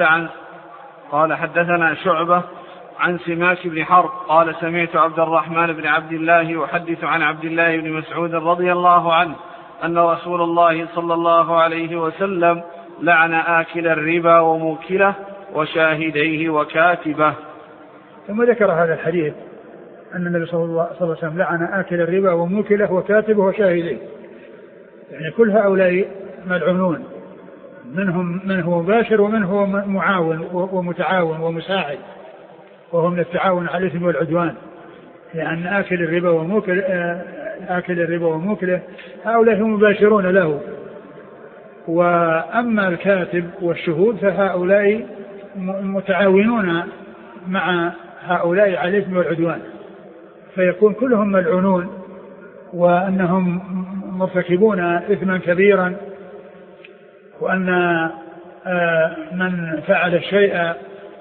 شعبة عن سماك بن حرب قال سمعت عبد الرحمن بن عبد الله يحدث عن عبد الله بن مسعود رضي الله عنه أن رسول الله صلى الله عليه وسلم لعن آكل الربا وموكله وشاهديه وكاتبه. ثم ذكر هذا الحديث أن النبي صلى الله عليه وسلم لعن آكل الربا وموكله وكاتبه وشاهديه، يعني كل هؤلاء ملعونون، منهم من هو مباشر ومن هو معاون ومتعاون ومساعد، وهم من التعاون على الإثم والعدوان، لأن آكل الربا وموكله هؤلاء هم مباشرون له، وأما الكاتب والشهود فهؤلاء متعاونون مع هؤلاء على الإثم والعدوان، فيكون كلهم ملعونون وأنهم مرتكبون إثما كبيرا، وأن من فعل الشيء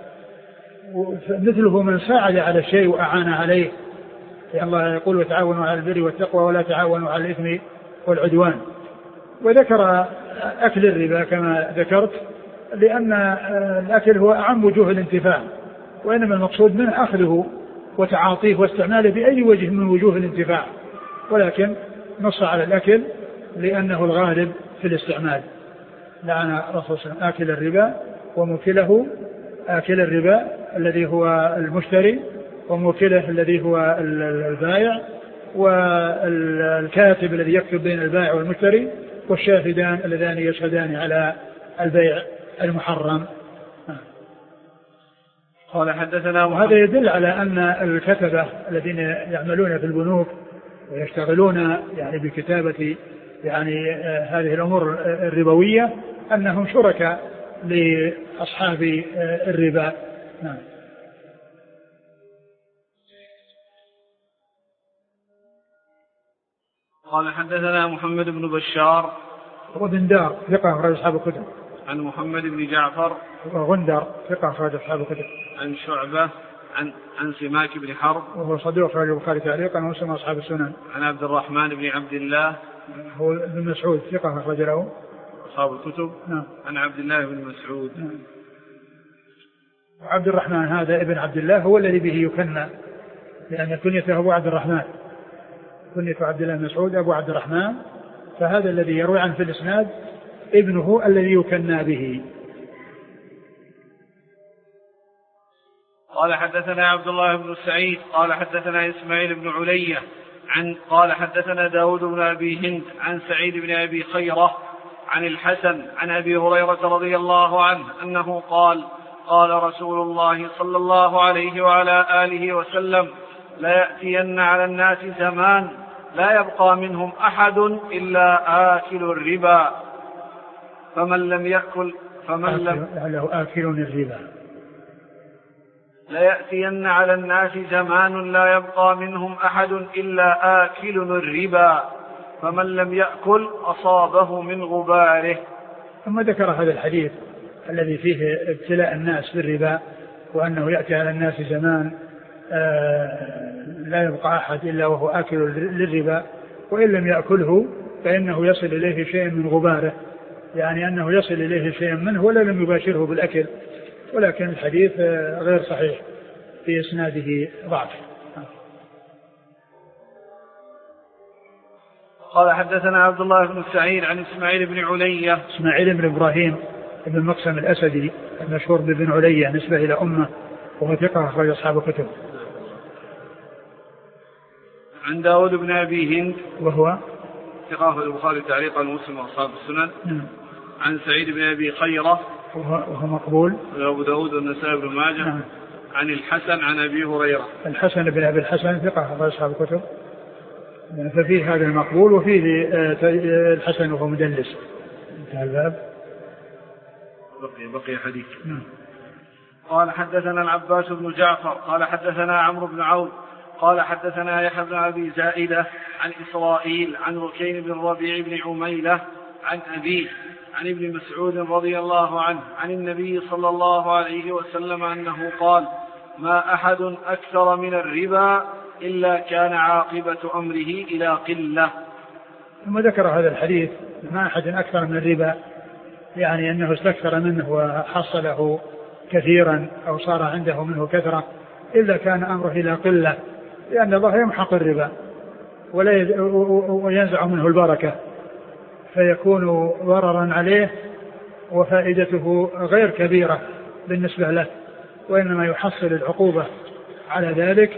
مثله من ساعد على الشيء وأعان عليه، الله يقول: وتعاونوا على البر والتقوى ولا تعاونوا على الإثم والعدوان. وذكر أكل الربا كما ذكرت، لأن الأكل هو أعم وجوه الانتفاع، وإنما المقصود منه أخذه وتعاطيه واستعماله بأي وجه من وجوه الانتفاع، ولكن نص على الأكل لأنه الغالب في الاستعمال. لعن الرسول صلى الله عليه وسلم آكل الربا وموكله، آكل الربا الذي هو المشتري، وموكله الذي هو البائع، والكاتب الذي يكتب بين البائع والمشتري، والشاهدان اللذان يشهدان على البيع المحرم. قال حدثنا وهذا يدل على أن الكتبة الذين يعملون في البنوك ويشتغلون يعني بكتابة يعني هذه الأمور الربوية أنهم شركاء لأصحاب الربا. نعم. قال حدثنا محمد بن بشار وغندار ثقة أخرج أصحاب الكتب. عن محمد بن جعفر وغندار ثقة أخرج أصحاب الكتب. عن شعبة عن سماك بن حرب وهو صدوق أخرج البخاري تعليقا ومسلم أصحاب السنن. عن عبد الرحمن بن عبد الله هو ابن مسعود ثقة أخرج له أصحاب الكتب. نعم. عن عبد الله بن مسعود. نعم. عبد الرحمن هذا ابن عبد الله هو الذي به يكنى، لأن كنيته أبو عبد الرحمن، كنية عبد الله مسعود أبو عبد الرحمن، فهذا الذي يروي عنه في الإسناد ابنه الذي يكنى به. قال حدثنا عبد الله بن سعيد قال حدثنا إسماعيل بن علية قال حدثنا داود بن أبي هند عن سعيد بن أبي خيرة عن الحسن عن أبي هريرة رضي الله عنه أنه قال: قال رسول الله صلى الله عليه وعلى آله وسلم: لا يأتين على الناس زمان لا يبقى منهم أحد إلا آكل الربا، فمن لم له آكل الربا، ليأتين على الناس زمان لا يبقى منهم أحد إلا آكل الربا فمن لم يأكل أصابه من غباره. ثم ذكر هذا الحديث الذي فيه ابتلاء الناس بالربا وأنه يأتي على الناس زمان لا يبقى أحد إلا وهو آكل للربا وإن لم يأكله فإنه يصل إليه شيء من غباره، يعني أنه يصل إليه شيء منه ولا لم يباشره بالأكل، ولكن الحديث غير صحيح في إسناده ضعف. قال حدثنا عبد الله بن سعيد عن إسماعيل بن علية. إسماعيل بن إبراهيم بن مقسم الأسدي المشهور بن علية نسبة إلى أمه وهو ثقة أخرج أصحاب الكتب. عن داود بن أبي هند وهو ثقة أخرج البخاري تعليقا ومسلم وأصحاب السنن. عن سعيد بن أبي خيرة وهو مقبول أبو داود والنسائي بن ماجه. عن الحسن عن أبي هريرة. الحسن بن أبي الحسن ثقة أخرج أصحاب الكتب، ففيه هذا المقبول وفيه الحسن وهو مدلس. انتهى الباب. بقي حديث. قال حدثنا العباس بن جعفر قال حدثنا عمرو بن عون قال حدثنا يحيى بن أبي زائدة عن إسرائيل عن ركين بن الربيع بن عميلة عن أبيه عن ابن مسعود رضي الله عنه عن النبي صلى الله عليه وسلم أنه قال: ما أحد أكثر من الربا إلا كان عاقبة أمره إلى قلة. ثم ذكر هذا الحديث: ما أحد أكثر من الربا، يعني أنه استكثر منه وحصله كثيرا أو صار عنده منه كثرة إلا كان أمره إلى قلة، لأن الله يمحق الربا وينزع منه البركة فيكون ضررا عليه وفائدته غير كبيرة بالنسبة له، وإنما يحصل العقوبة على ذلك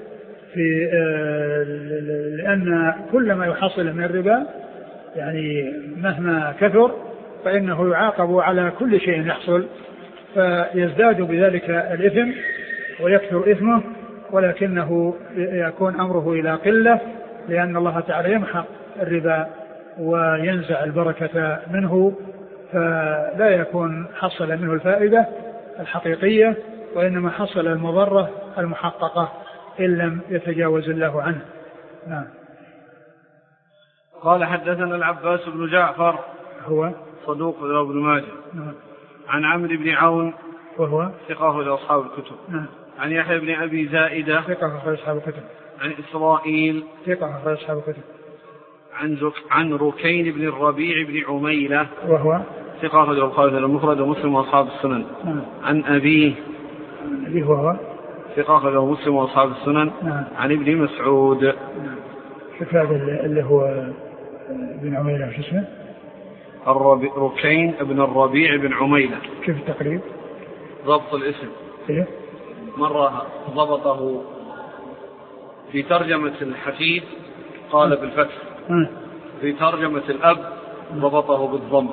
لأن كل ما يحصل من الربا يعني مهما كثر فإنه يعاقب على كل شيء يحصل، فيزداد بذلك الإثم ويكثر إثمه، ولكنه يكون أمره إلى قلة لأن الله تعالى يمحق الربا وينزع البركة منه، فلا يكون حصل منه الفائدة الحقيقية وإنما حصل المضرة المحققة إن لم يتجاوز الله عنه. نعم. قال حدثنا العباس بن جعفر هو صدوق ابن ماجه. نعم. عن عمرو بن عون وهو ثقة لأصحاب الكتب. نعم. عن يحيى بن أبي زائدة ثقة لأصحاب الكتب. عن إسرائيل ثقة لأصحاب الكتب. عن ركين بن الربيع بن عميلة وهو ثقة للبخاري المفرد ومسلم وأصحاب السنن. عن أبيه وهو ثقة له مسلم وأصحاب السنن. عن ابن مسعود. شوف هذا اللي هو بن عميلة شو اسمه؟ ركين بن الربيع بن عميلة. كيف التقريب؟ ضبط الاسم. إيه؟ مرة ضبطه في ترجمة الحفيد قال بالفتح، في ترجمة الأب ضبطه بالضم.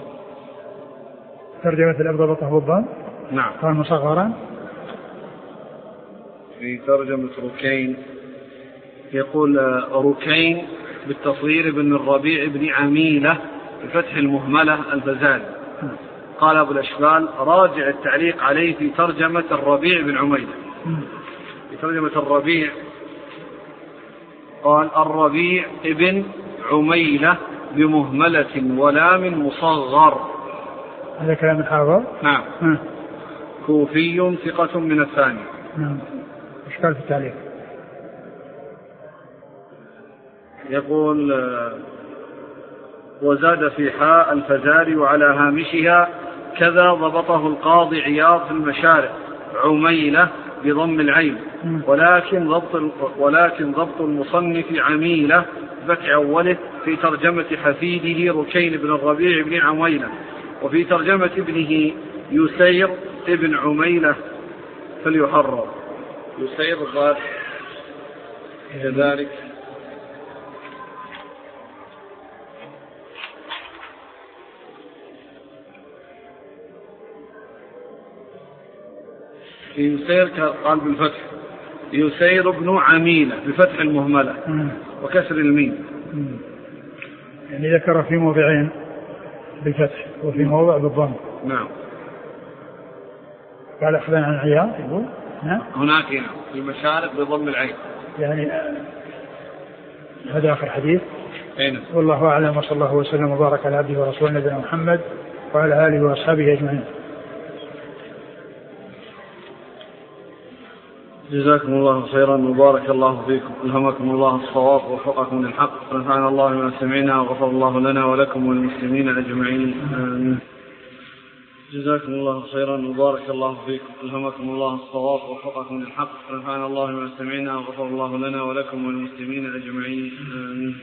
ترجمة الأب ضبطه بالضم؟ نعم. قال مصغرا. في ترجمة ركين يقول ركين بالتصغير بن الربيع بن عميلة بفتح المهملة الفزاري. قال أبو الأشبال: راجع التعليق عليه في ترجمة الربيع بن عميلة. في ترجمة الربيع قال: الربيع ابن عميلة بمهملة ولام مصغر. هذا كلام الحافظ. نعم. كوفي ثقة من الثاني. نعم. ايش قال في التعليق؟ يقول: وزاد في حاء الفزاري وعلى هامشها كذا ضبطه القاضي عياض في المشارع عميلة بضم العين، ولكن ضبط المصنف عميلة بفتح أوله في ترجمة حفيده ركين بن الربيع بن عميلة، وفي ترجمة ابنه يسير ابن عميلة فليحرر. يسير قال كذلك. يسير قال بالفتح يسير ابن عميلة بفتح المهملة وكسر الميم. يعني ذكر في موضعين بالفتح وفي موضع بالضم. نعم. قال أخذنا عن عياض يقول هناك هنا في المشارق بضم العين يعني هذا آخر حديث. هنا. والله أعلم، وصلى الله وسلم وبارك على عبده ورسوله نبينا محمد وعلى آله وأصحابه أجمعين. جزاكم الله خيرا وبارك الله فيكم، ألهمكم الله الصواب ووفقكم للحق، ونفعنا الله بما سمعنا وغفر الله لنا ولكم وللمسلمين أجمعين، آمين. جزاكم الله خيرا وبارك الله فيكم، ألهمكم الله الصواب ووفقكم للحق، ونفعنا الله بما سمعنا وغفر الله لنا ولكم وللمسلمين أجمعين، آمين.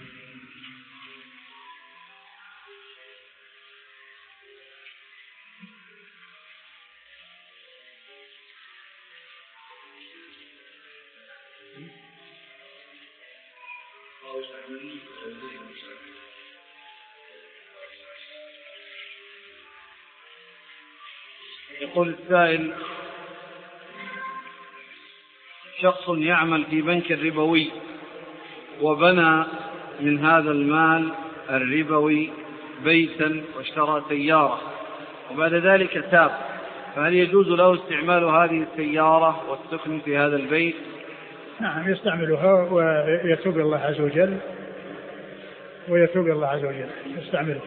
يقول السائل: شخص يعمل في بنك ربوي وبنى من هذا المال الربوي بيتا واشترى سيارة وبعد ذلك تاب، فهل يجوز له استعمال هذه السيارة والسكن في هذا البيت؟ نعم، يستعملها ويتوب الله عز وجل يستعمله.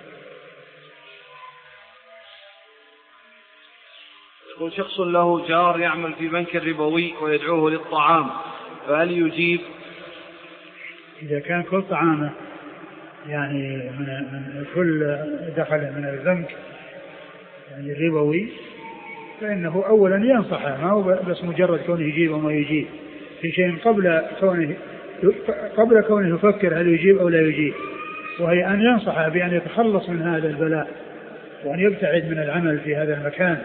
يقول: شخص له جار يعمل في بنك ربوي ويدعوه للطعام، فهل يجيب؟ إذا كان كل طعامه يعني من كل دخل من البنك يعني الربوي، فإنه أولا ينصحه، ما هو بس مجرد كونه يجيب أو ما يجيب، في شيء قبل كونه يفكر هل يجيب أو لا يجيب، وهي أن ينصحه بأن يتخلص من هذا البلاء وأن يبتعد من العمل في هذا المكان.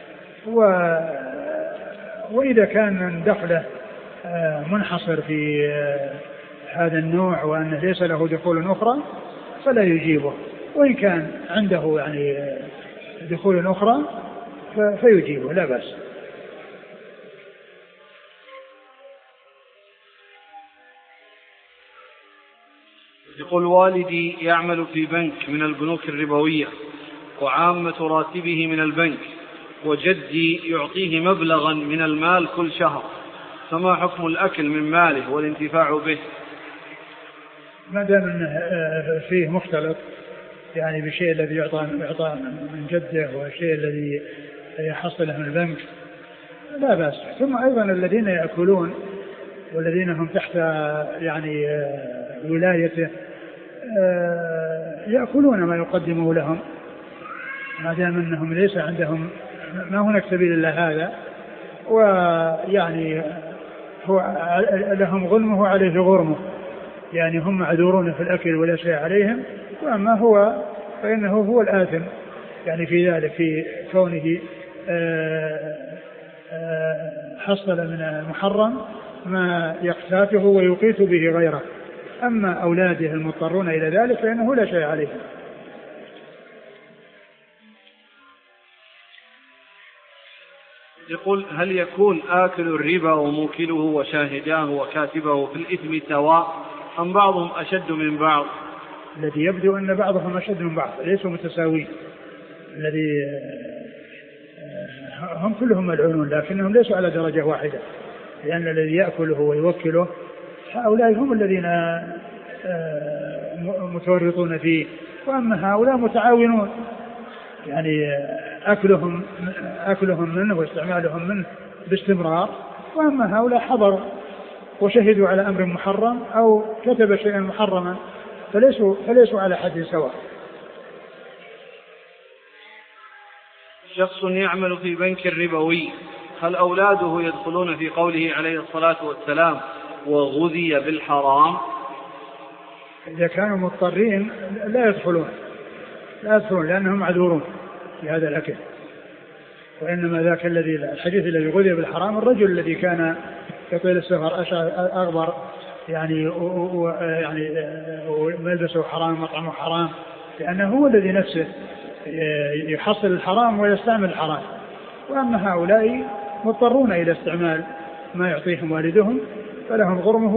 وإذا كان من دخله منحصر في هذا النوع وأنه ليس له دخول أخرى فلا يجيبه، وإن كان عنده يعني دخول أخرى فيجيبه لا بأس. يقول: والدي يعمل في بنك من البنوك الربوية وعامة راتبه من البنك، وجدي يعطيه مبلغا من المال كل شهر، فما حكم الأكل من ماله والانتفاع به؟ ما دام أنه فيه مختلط يعني بالشيء الذي يعطى من جده والشيء الذي يحصله من البنك لا بأس. ثم أيضا الذين يأكلون والذين هم تحت يعني ولايته يأكلون ما يقدمه لهم، ما دام أنهم ليس عندهم ما هناك سبيل إلا هذا، ويعني هو لهم غنمه وعليه غرمه، يعني هم معذورون في الأكل ولا شيء عليهم، وأما هو فإنه هو الآثم يعني في ذلك، في كونه حصل من المحرم ما يقتاته ويقيت به غيره. أما أولاده المضطرون إلى ذلك فإنه لا شيء عليهم. يقول: هل يكون آكل الربا وموكله وشاهداه وكاتبه في الإثم سواء أم بعضهم أشد من بعض؟ الذي يبدو أن بعضهم أشد من بعض، ليسوا متساوين. الذي هم كلهم ملعونون لكنهم ليسوا على درجة واحدة، لأن الذي يأكله ويوكله هؤلاء هم الذين متورطون فيه، وأما هؤلاء متعاونون، يعني أكلهم منه واستعمالهم منه باستمرار، وأما هؤلاء حضروا وشهدوا على أمر محرم أو كتب شيئا محرما فليسوا على حد سواء. شخص يعمل في بنك ربوي، هل أولاده يدخلون في قوله عليه الصلاة والسلام وغذي بالحرام؟ إذا كانوا مضطرين لا يدخلون لأنهم معذورون في هذا الأكل، وإنما ذاك الحديث الذي غذي بالحرام الرجل الذي كان يطيل السفر أغبر يعني ملبسه حرام مطعمه حرام، لأنه هو الذي نفسه يحصل الحرام ويستعمل الحرام. وأما هؤلاء مضطرون إلى استعمال ما يعطيهم والدهم فلهم غرمه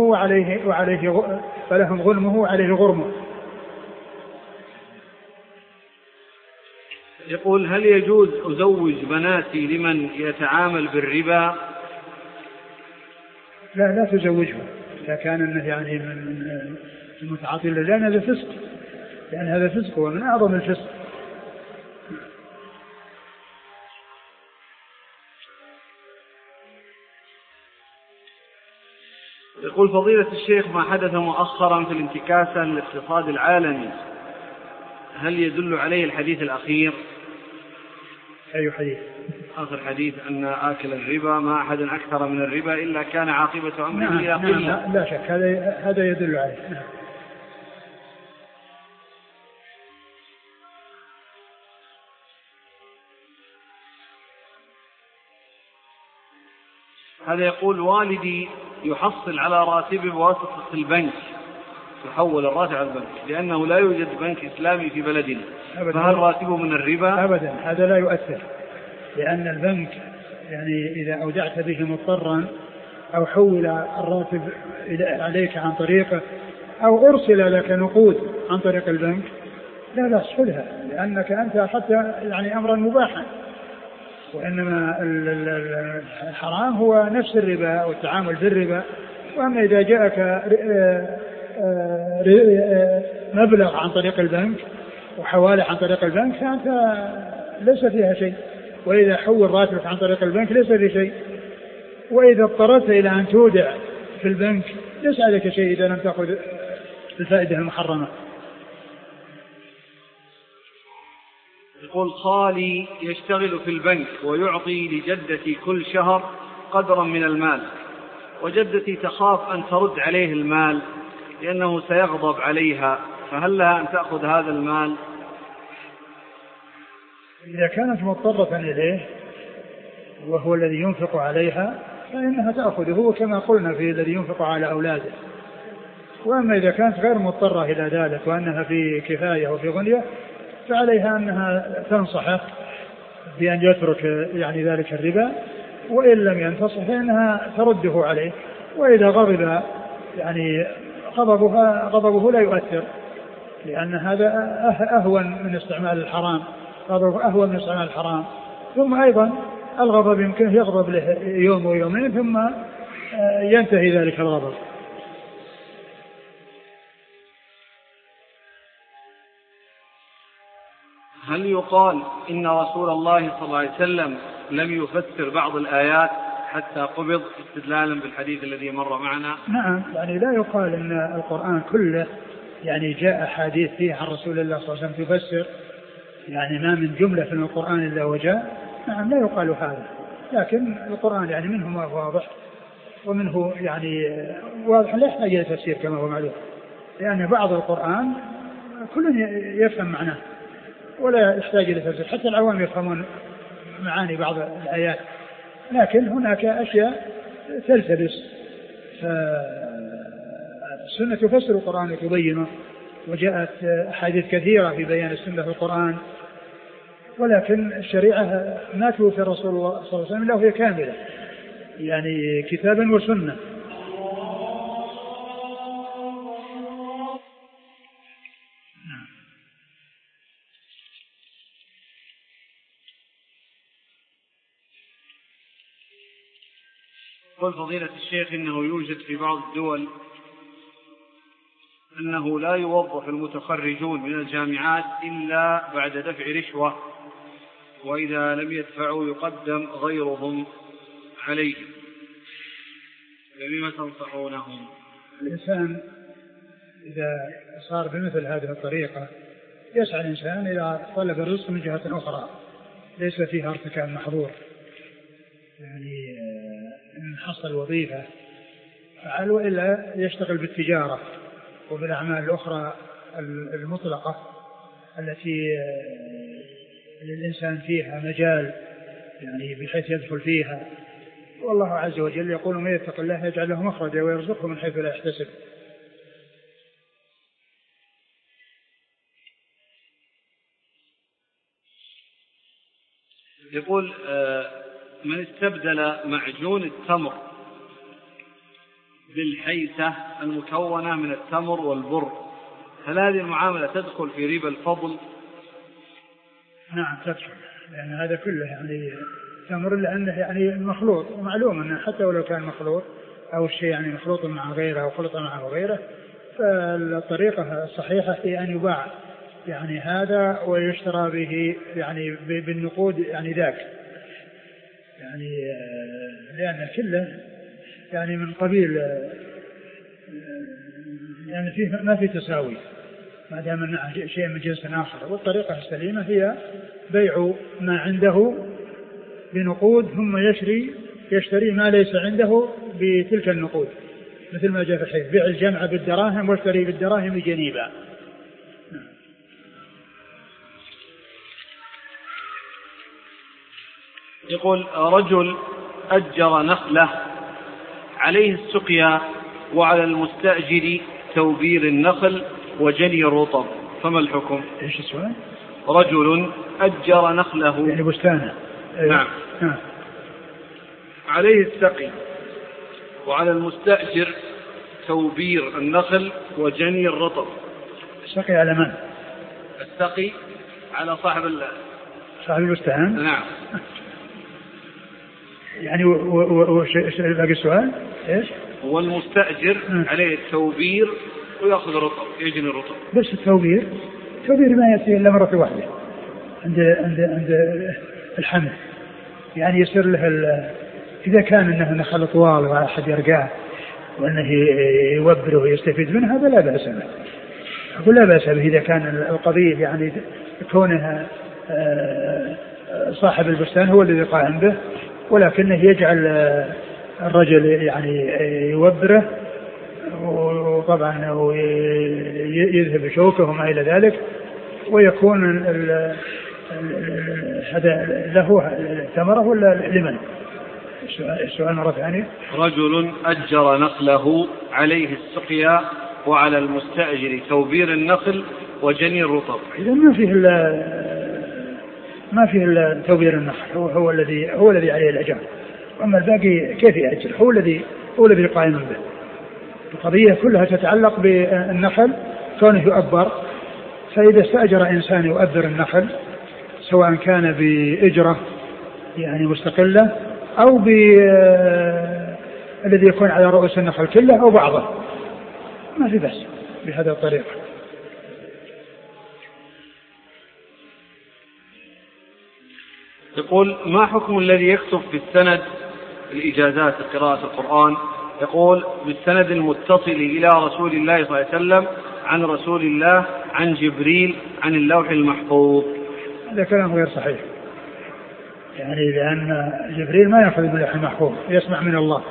وعليه غرمه. يقول هل يجوز أزوج بناتي لمن يتعامل بالربا؟ لا تزوجها إذا كان أنه يعني من المتعاطي، لأن هذا فسق، لأن هذا فسق ومن أعظم الفسق. يقول فضيلة الشيخ ما حدث مؤخرا في الانتكاسة للاقتصاد العالمي هل يدل عليه الحديث الأخير؟ أي حديث؟ آخر حديث أن آكل الربا ما أحد أكثر من الربا إلا كان عاقبة أمره إلى قلة. لا شك هذا يدل عليه. نعم. هذا يقول والدي يحصل على راتبه بواسطة البنك، يحول الراتب على البنك لأنه لا يوجد بنك إسلامي في بلدنا، فهل راتبه من الربا؟ أبدا، هذا لا يؤثر، لأن البنك يعني إذا أودعت به مضطرا أو حول الراتب عليك عن طريقه أو أرسل لك نقود عن طريق البنك لا تحصلها، لأنك أنت حتى يعني أمرا مباحا، وإنما الحرام هو نفس الربا والتعامل بالربا. وأما إذا جاءك مبلغ عن طريق البنك وحوالة عن طريق البنك فأنت ليس فيها شيء، وإذا حول راتبك عن طريق البنك ليس في شيء، وإذا اضطررت إلى أن تودع في البنك ليس عليك شيء إذا لم تأخذ الفائدة المحرمة. يقول خالي يشتغل في البنك ويعطي لجدتي كل شهر قدرا من المال، وجدتي تخاف أن ترد عليه المال لأنه سيغضب عليها، فهل لها أن تأخذ هذا المال؟ إذا كانت مضطرة إليه وهو الذي ينفق عليها فإنها تأخذه كما قلنا في الذي ينفق على أولاده. وأما إذا كانت غير مضطرة إلى ذلك وأنها في كفاية وفي غنية فعليها أنها تنصحه بأن يترك يعني ذلك الربا، وإن لم ينتصح فإنها ترده عليه، وإذا غضب يعني غضبه لا يؤثر، لأن هذا أهون من استعمال الحرام، غضبه أهون من استعمال الحرام. ثم أيضا الغضب يمكن يغضب له يوم ويومين ثم ينتهي ذلك الغضب. هل يقال إن رسول الله صلى الله عليه وسلم لم يفسر بعض الآيات حتى قبض استدلالا بالحديث الذي مر معنا؟ نعم، يعني لا يقال إن القرآن كله يعني جاء حديث فيه عن رسول الله صلى الله عليه وسلم تفسر، يعني ما من جملة في القرآن إلا وجاء. نعم لا يقال هذا، لكن القرآن يعني منه ما واضح ومنه يعني واضح لا يحتاج إلى تفسير كما هو معلوم، لأن بعض القرآن كل يفهم معناه ولا يحتاج إلى تفسير، حتى العوام يفهمون معاني بعض الآيات، لكن هناك أشياء تلتبس، فالسنة تفسر القرآن وتبينه، وجاءت أحاديث كثيرة في بيان السنة في القرآن، ولكن الشريعة ما توفي الرسول الله صلى الله عليه وسلم إلا وهي كاملة، يعني كتابا وسنة. قل فضيلة الشيخ إنه يوجد في بعض الدول أنه لا يوظف المتخرجون من الجامعات إلا بعد دفع رشوة، وإذا لم يدفعوا يقدم غيرهم عليهم، فبما تنصحونهم؟ الإنسان إذا صار بمثل هذه الطريقة يسعى الإنسان إلى طلب الرزق من جهة أخرى ليس فيها ارتكاب محظور، يعني إن حصل وظيفة فعل، وإلا يشتغل بالتجارة وبالأعمال الأخرى المطلقة التي للإنسان فيها مجال يعني بحيث يدخل فيها. والله عز وجل يقول من يتق الله يجعل له مخرجا ويرزقه من حيث لا يحتسب. يقول من استبدل معجون التمر بالحيثة المكونة من التمر والبر، هل هذه المعاملة تدخل في ربا الفضل؟ نعم تدخل، لأن هذا كله يعني تمر، لأنه يعني مخلوط، ومعلوم أنه حتى ولو كان مخلوط أو الشيء يعني مخلوط مع غيره أو خلط معه غيره، فالطريقة الصحيحة هي أن يباع يعني هذا ويشترى به يعني بالنقود يعني ذاك، يعني لأن كله يعني من قبيل يعني فيه ما في تساوي ما دام أنه شيء من جنس آخر. والطريقة السليمة هي بيع ما عنده بنقود ثم يشتري ما ليس عنده بتلك النقود، مثل ما جاء في الحديث: بيع الجمع بالدراهم واشتري بالدراهم جنيبا. يقول: رجل أجر نخلة عليه السقيا وعلى المستأجر توبير النخل وجني الرطب، فما الحكم؟ ايش السؤال؟ رجل أجر نخله يعني بستانه. نعم. عليه السقي وعلى المستأجر توبير النخل وجني الرطب. السقي على من؟ السقي على صاحب البستان. نعم. يعني باقي السؤال ايش؟ والمستأجر عليه التوبير ويأخذ الرطب، يجني الرطب. بس التوبير ما يأتي إلا مرة واحدة عند الحمل، يعني يصير له إذا كان إنه نخل طوال وأحد يرقاه وأنه يوبره ويستفيد منه هذا لا بأس به. أقول لا بأس به إذا كان القضية يعني كونها صاحب البستان هو الذي قائم به، ولكنه يجعل الرجل يعني يوبره، وطبعا يذهب شوكه وما إلى ذلك، ويكون هذا له ثمرة ولا لمن؟ السؤال مرة ثانية. رجل أجر نخله عليه السقيا وعلى المستأجر توبير النخل وجني الرطب. إذا ما فيه إلا توبير النخل، هو الذي عليه الأجر، أما الباقي كيف يأجر؟ هو الذي قائم به. القضية كلها تتعلق بالنخل كونه يؤبر، فإذا استأجر إنسان يؤبر النخل سواء كان بإجرة يعني مستقلة أو الذي يكون على رؤوس النخل كله أو بعضه، ما في بس بهذا الطريقة. يقول: ما حكم الذي يكتب في السند الإجازات قراءة القرآن، يقول: بالسند المتصل إلى رسول الله صلى الله عليه وسلم عن رسول الله عن جبريل عن اللوح المحفوظ؟ هذا كلام غير صحيح، يعني لأن جبريل ما يأخذ من اللوح المحفوظ، يسمع من الله.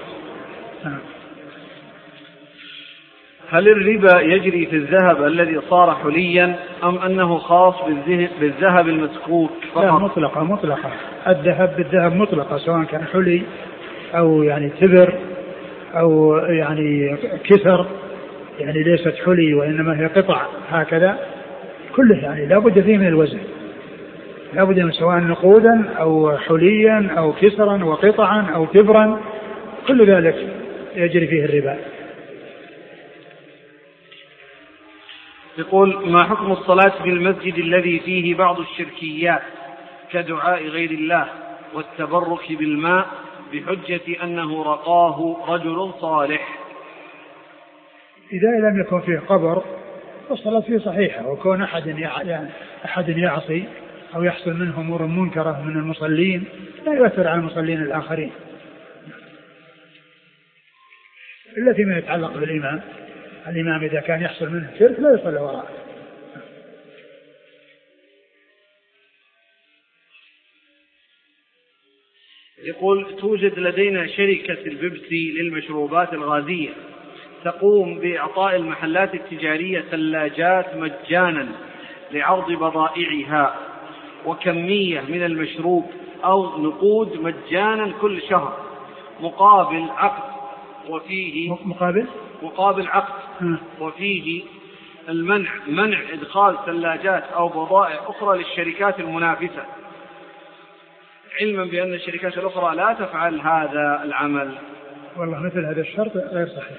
هل الربا يجري في الذهب الذي صار حليا أم أنه خاص بالذهب المسكوك فقط؟ لا، مطلقة. الذهب بالذهب مطلقة، سواء كان حلي أو يعني تبر أو يعني كثر، يعني ليست حلي وإنما هي قطع هكذا، كله يعني لا بد فيه من الوزن، لا بد من سواء نقودا أو حليا أو كسرا وقطعا أو تبرا، كل ذلك يجري فيه الربا. يقول: ما حكم الصلاة في المسجد الذي فيه بعض الشركيات كدعاء غير الله والتبرك بالماء بحجة أنه رقاه رجل صالح؟ إذا لم يكن فيه قبر فالصلاة فيه صحيحة، وكون أحد يعصي أو يحصل منه أمور منكرة من المصلين لا يؤثر على المصلين الآخرين، إلا فيما يتعلق بالإمام. الإمام إذا كان يحصل منه شرك لا يصلي وراءه. يقول: توجد لدينا شركة البيبسي للمشروبات الغازية تقوم بإعطاء المحلات التجارية ثلاجات مجانا لعرض بضائعها وكمية من المشروب أو نقود مجانا كل شهر مقابل عقد، وفيه مقابل عقد وفيه منع إدخال ثلاجات أو بضائع أخرى للشركات المنافسة، علما بأن الشركات الأخرى لا تفعل هذا العمل. والله مثل هذا الشرط غير صحيح.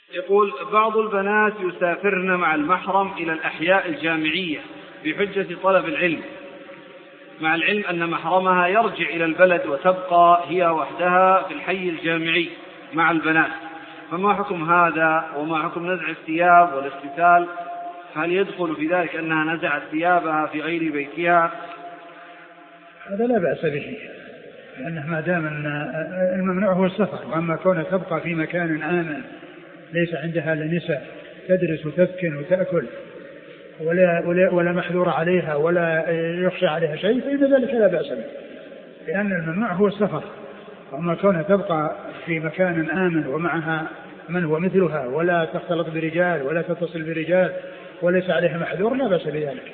يقول بعض البنات يسافرن مع المحرم إلى الأحياء الجامعية بحجة طلب العلم، مع العلم أن محرمها يرجع إلى البلد وتبقى هي وحدها في الحي الجامعي مع البنات، فما حكم هذا وما حكم نزع الثياب والاغتسال؟ هل يدخل في ذلك أنها نزعت ثيابها في غير بيتها؟ هذا لا بأس به، لأنه ما دام أن الممنوع هو السفر، وأما كونها تبقى في مكان آمن ليس عندها لنساء تدرس وتسكن وتأكل ولا محذور عليها ولا يخشى عليها شيء، فإن ذلك لا بأس به، لأن الممنوع هو السفر. وأما كونها تبقى في مكان آمن ومعها من هو مثلها ولا تختلط برجال ولا تتصل برجال وليس عليها محذور لا بأس بذلك.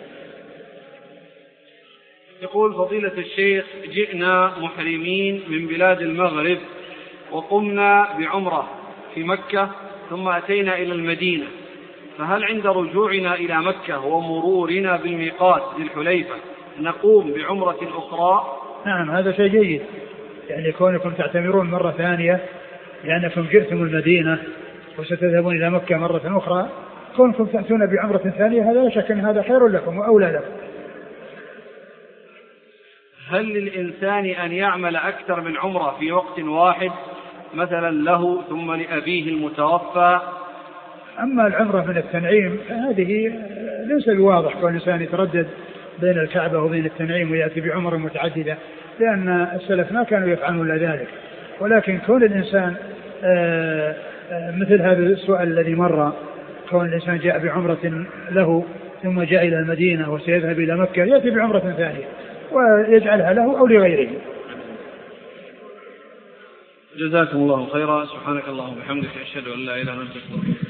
يقول فضيلة الشيخ جئنا محرمين من بلاد المغرب وقمنا بعمرة في مكة ثم أتينا إلى المدينة، فهل عند رجوعنا إلى مكة ومرورنا بالميقات ذي الحليفة نقوم بعمرة أخرى؟ نعم هذا شيء جيد، يعني كونكم تعتمرون مرة ثانية لأنكم جئتم المدينة وستذهبون إلى مكة مرة أخرى، كونكم تأتون بعمرة ثانية هذا لا شك أن هذا خير لكم وأولى لكم. هل للإنسان أن يعمل أكثر من عمرة في وقت واحد مثلا له ثم لأبيه المتوفى؟ أما العمرة من التنعيم فهذه ليس بواضح كون الإنسان يتردد بين الكعبة وبين التنعيم ويأتي بعمر متعددة، لأن السلف ما كانوا يفعلون إلا ذلك. ولكن كون الإنسان مثل هذا السؤال الذي مر، كون الإنسان جاء بعمرة له ثم جاء إلى المدينة وسيذهب إلى مكة يأتي بعمرة ثانية ويجعلها له أو لغيره. جزاكم الله خيرا. سبحانك اللهم وبحمدك أشهد أن لا إله إلا أنت.